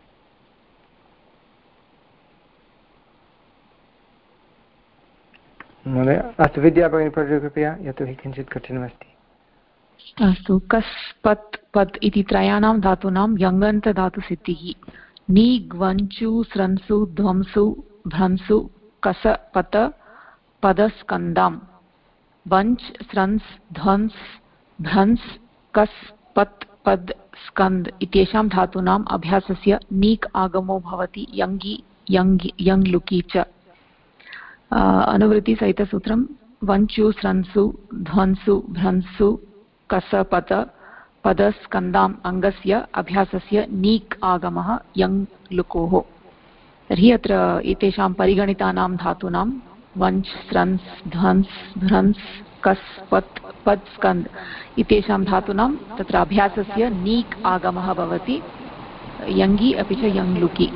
महोदय, अस्तु, विद्या भगिनी पठतु कृपया, यतोहि किञ्चित् कठिनमस्ति। अस्तु, कस् पत् पद् इति त्रयाणां धातूनां यङन्तधातुसिद्धिः। नि ग्वञ्चु स्रंसु ध्वंसु भ्रंसु कस पत पदस्कन्दां। वञ्च स्रंस् ध्वंस् भ्रंस् कस् पत् पद् स्कन्द् इत्येषां धातूनाम् अभ्यासस्य नीक् आगमो भवति यङि यङि यङ् लुकि च। अनुवृत्तिसहितसूत्रं वञ्चु स्रंसु ध्वंसु भ्रंसु कसपत पदस्कन्दाम् अङ्गस्य अभ्यासस्य नीक् आगमः यङ् लुकोः। तर्हि अत्र एतेषां परिगणितानां धातूनां वञ्च् स्रंस् ध्वंस् भ्रंस् कस् पत् पद् स्कन्द् इत्येषां धातूनां तत्र अभ्यासस्य नीक् आगमः भवति यङि अपि च यङ् लुकि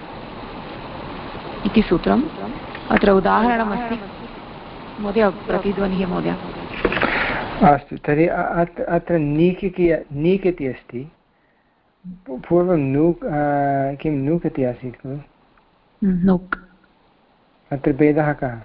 इति सूत्रम्। अत्र उदाहरणमस्ति महोदय, प्रतिध्वनिः महोदय। अस्तु, तर्हि अत्र नीक् नीक् इति अस्ति, पूर्वं नूक् किं नूक् इति आसीत् खलु? नूक्। अत्र भेदः कः?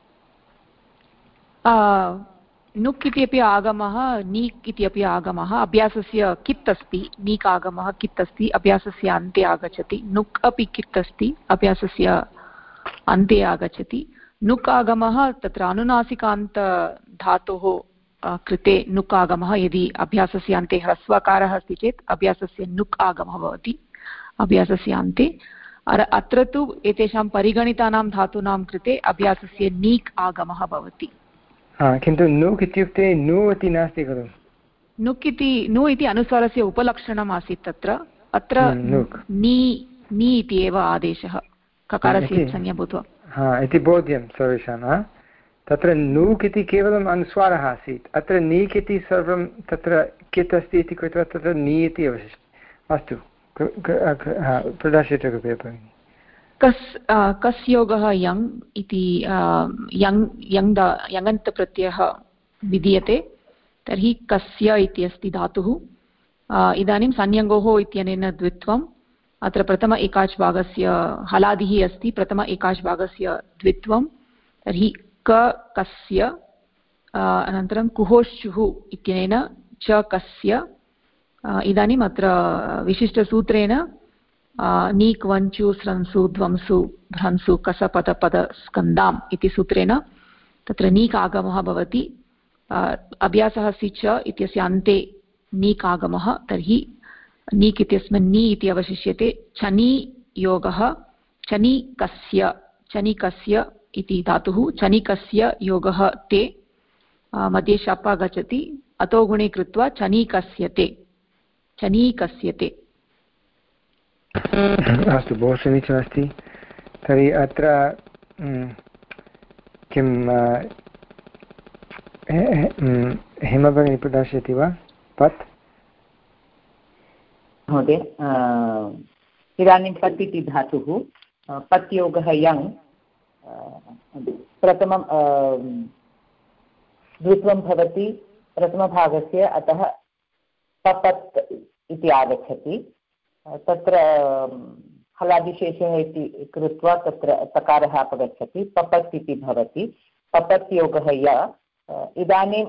नुक् इति अपि आगमः, नीक् इति अपि आगमः अभ्यासस्य कित् अस्ति। नीक् आगमः कित् अस्ति, अभ्यासस्य अन्ते आगच्छति। नुक् अपि कित् अस्ति, अभ्यासस्य अन्ते आगच्छति। नुक् आगमः तत्र अनुनासिकान्त धातोः कृते नुक् आगमः, यदि अभ्यासस्य अन्ते ह्रस्वकारः अस्ति चेत् अभ्यासस्य नुक् आगमः भवति अभ्यासस्य अन्ते। अत्र तु एतेषां परिगणितानां धातूनां कृते अभ्यासस्य नीक् आगमः भवति। किन्तु नुक् इत्युक्ते नु इति नास्ति खलु? नुक् इति नु इति अनुस्वारस्य उपलक्षणम् आसीत् तत्र। अत्र नी नी इति एव आदेशः ककारस्य संज्ञा भूत्वा इति बोध्यं सर्वेषां। तत्र नूक् इति केवलम् अनुस्वारः आसीत्, अत्र नीक् इति सर्वं तत्र कित् अस्ति इति कृत्वा तत्र नी इति अवशिष्टम्। अस्तु, प्रदर्शयतु कृपया भगिनि। कस् कस् योगः यङ् इति यङ् यङ् यङन्तप्रत्ययः विधीयते। तर्हि कस्य इति अस्ति धातुः। इदानीं संयङ्गोः इत्यनेन द्वित्वम्। अत्र प्रथम एकाच् भागस्य हलादिः अस्ति, प्रथम एकाच् भागस्य द्वित्वं। तर्हि क कस्य, अनन्तरं कुहोश्चुः इत्यनेन च कस्य। इदानीम् अत्र विशिष्टसूत्रेण नीक् वञ्चु स्रंसु ध्वंसु भ्रंसु कसपतपदस्कन्दाम् इति सूत्रेण तत्र नीक् आगमः भवति अभ्यासः अस्ति च इत्यस्य अन्ते नीक् आगमः तर्हि नीक् इत्यस्मिन् नी इति अवशिष्यते चनी योगः चनिकस्य चनिकस्य इति धातुः चनिकस्य योगः ते मध्ये शप गच्छति अतो गुणे कृत्वा चनीकस्यते चनीकस्यते। अस्तु बहु समीचीनमस्ति। तर्हि अत्र किं हेमभगिनी प्रदर्शयति वा पत् महोदय? इदानीं पत् इति धातुः पत् योगः यङ् प्रथमं द्वित्वं भवति प्रथमभागस्य अतः पपत् इति आगच्छति। तत्र हलादिशेषः इति कृत्वा तत्र तकारः अपगच्छति पपत् इति भवति। पपत् योगः य इदानीं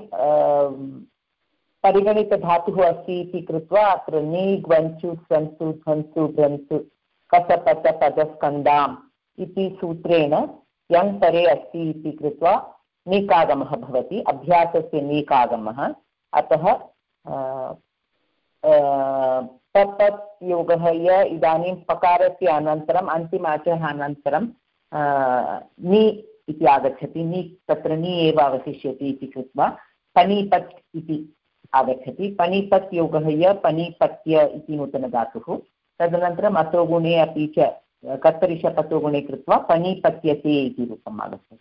परिगणितधातुः अस्ति इति कृत्वा अत्र नी ग्वञ्चु स्वन्तु ध्वंसु भ्रंसु कसपत पदस्कन्दाम् इति सूत्रेण यङ् परे अस्ति इति कृत्वा नीकागमः भवति, अभ्यासस्य नीकागमः। अतः पपत् योगः य इदानीं पकारस्य अनन्तरम् अन्तिम अचः अनन्तरं नी इति आगच्छति। नी तत्र नी एव अवशिष्यति इति कृत्वा पनीपत् इति आगच्छति। पनीपत् योगः य पनीपत्य इति नूतनधातुः। तदनन्तरम् अतो गुणे अपि च कर्तरिशपतो गुणे कृत्वा पनीपत्यते इति रूपम् आगच्छति।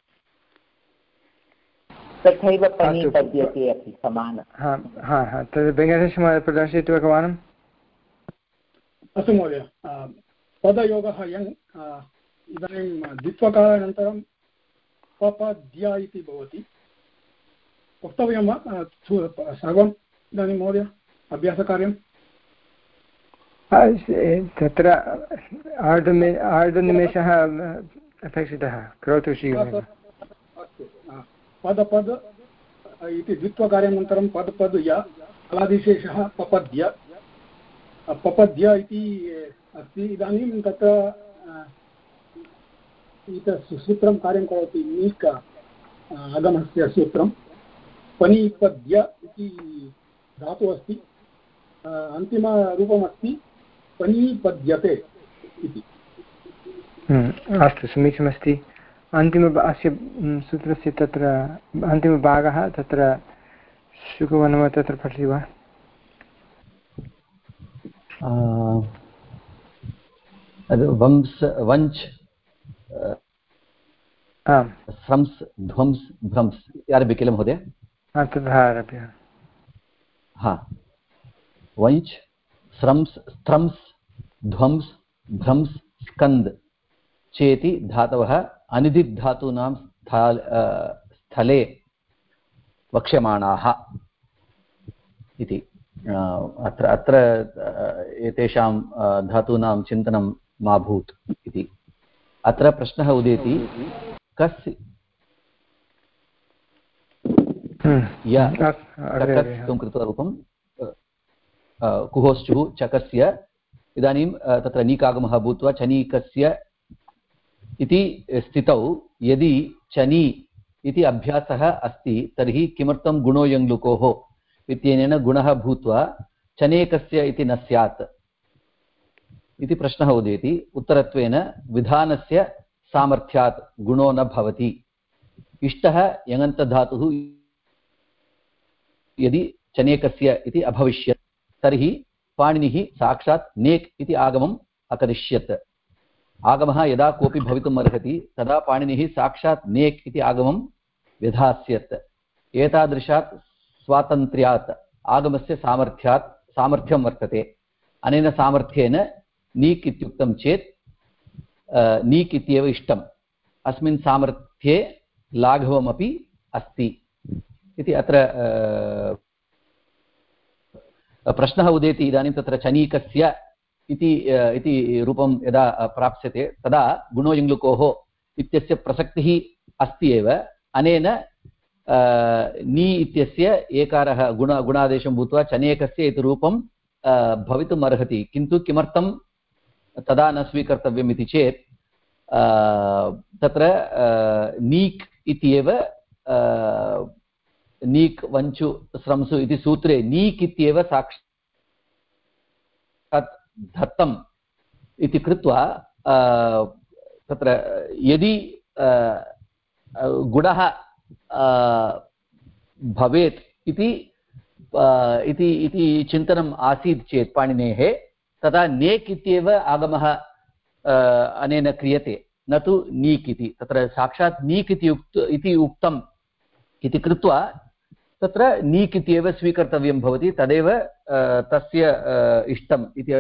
तथैव पनीपद्यते अपि समानम्। हा हा तद् वेङ्कटेशमहोदय प्रदर्शयतु एकवारम्। अस्तु महोदय। पदयोगः यङ् इदानीं द्वित्वकारानन्तरं पपद्य इति भवति। वक्तव्यं वा सर्वम् इदानीं महोदय अभ्यासकार्यं? तत्र आर्धनि आर्धनिमेषः अपेक्षितः, करोतु शीघ्रमेव। अस्तु पदपद इति द्वित्वकार्यानन्तरं पदपद य हलादिशेषः पपद्य पपद्य इति अस्ति। इदानीं तत्र एतत् सूत्रं कार्यं करोति नीक् आगमस्य सूत्रं। पनीपद्य इति धातुः अस्ति, अन्तिमरूपमस्ति पनीपद्यते इति। अस्तु समीचीनमस्ति। अन्तिम अस्य सूत्रस्य तत्र अन्तिमभागः तत्र शुकवनं तत्र पठति वा? वंश वञ्च स्रंस् ध्वंस् भ्रंस् आरभ्य किल महोदय? तथा आरभ्य। हा वञ्च स्रंस् स्त्रंस् ध्वंस् भ्रंस् स्कन्द् चेति धातवः अनिदित् धातूनां स्थले वक्ष्यमाणाः इति। अत्र अत्र एतेषां धातूनां चिन्तनं मा भूत् इति। अत्र प्रश्नः उदेति कस्य कृतरूपं कुहोश्चुः चकस्य इदानीं तत्र नीकागमः भूत्वा चनीकस्य इति स्थितौ यदि चनी इति अभ्यासः अस्ति तर्हि किमर्थं गुणो यङ् लुकोः इत्यनेन गुणः भूत्वा चनेकस्य इति न स्यात् इति प्रश्नः उदेति। उत्तरत्वेन विधानस्य सामर्थ्यात् गुणो न भवति। इष्टः यङन्तधातुः यदि चनेकस्य इति अभविष्यत् तर्हि पाणिनिः साक्षात् नेक् इति आगमम् अकरिष्यत्। आगमः यदा कोऽपि भवितुम् अर्हति तदा पाणिनिः साक्षात् नेक् इति आगमं व्यधास्यत्। एतादृशात् स्वातन्त्र्यात् आगमस्य सामर्थ्यात् सामर्थ्यं वर्तते। अनेन सामर्थ्येन नीक् इत्युक्तं चेत् नीक् इत्येव इष्टम्। अस्मिन् सामर्थ्ये लाघवमपि अस्ति इति अत्र प्रश्नः उदेति। इदानीं तत्र चनीकस्य इति इति रूपं यदा प्राप्स्यते तदा गुणो यङ्लुकोः इत्यस्य प्रसक्तिः अस्ति एव। अनेन नी इत्यस्य एकारः गुण गुणादेशं भूत्वा चनेकस्य इति रूपं भवितुम् अर्हति। किन्तु किमर्थं तदा न स्वीकर्तव्यम् इति चेत् तत्र नीक् इत्येव नीक् वञ्चु स्रंसु इति सूत्रे नीक् इत्येव साक्षात् धत्तम् इति कृत्वा तत्र यदि गुणः भवेत् इति इति चिन्तनम् आसीत् चेत् पाणिनेः तदा नेक् इत्येव आगमः अनेन क्रियते न तु नीक् इति तत्र साक्षात् नीक् इति उक्त इति उक्तम् इति कृत्वा तत्र नीक् इत्येव स्वीकर्तव्यं भवति तदेव तस्य इष्टम् इति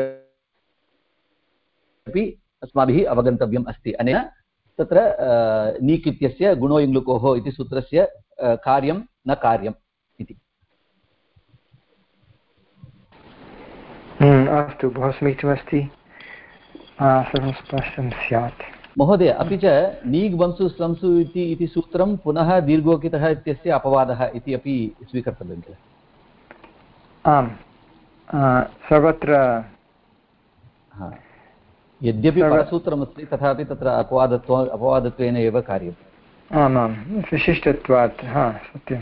अपि अस्माभिः अवगन्तव्यम् अस्ति अनेन तत्र नीक् इत्यस्य गुणो इङ्लुकोः इति सूत्रस्य कार्यं न कार्यम् इति अस्तु बहु समीचीनमस्ति सर्वं स्पष्टं स्यात् महोदय अपि च नीग् वंसु स्लंसु इति इति सूत्रं पुनः दीर्घोकितः इत्यस्य अपवादः इति अपि स्वीकर्तव्यं किल आम् सर्वत्र यद्यपि परसूत्रमस्ति तथापि तत्र अपवादत्व अपवादत्वेन एव कार्यम् आमां विशिष्टत्वात् हा सत्यम्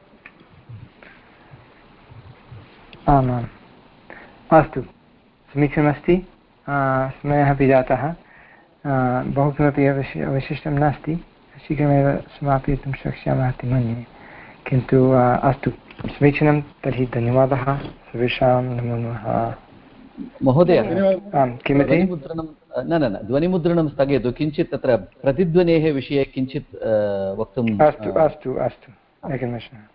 आमाम् अस्तु समीचीनमस्ति समयः अपि जातः बहु किमपि अवशिष्टं नास्ति शीघ्रमेव समापयितुं शक्ष्यामः इति मन्ये किन्तु अस्तु समीचीनं तर्हि धन्यवादः सर्वेषां नमो नमः महोदय किमिति ध्वनिमुद्रणं न न न ध्वनिमुद्रणं स्थगयतु किञ्चित् तत्र प्रतिध्वनेः विषये किञ्चित् वक्तुम् अस्तु अस्तु अस्तु एकनिमिषम्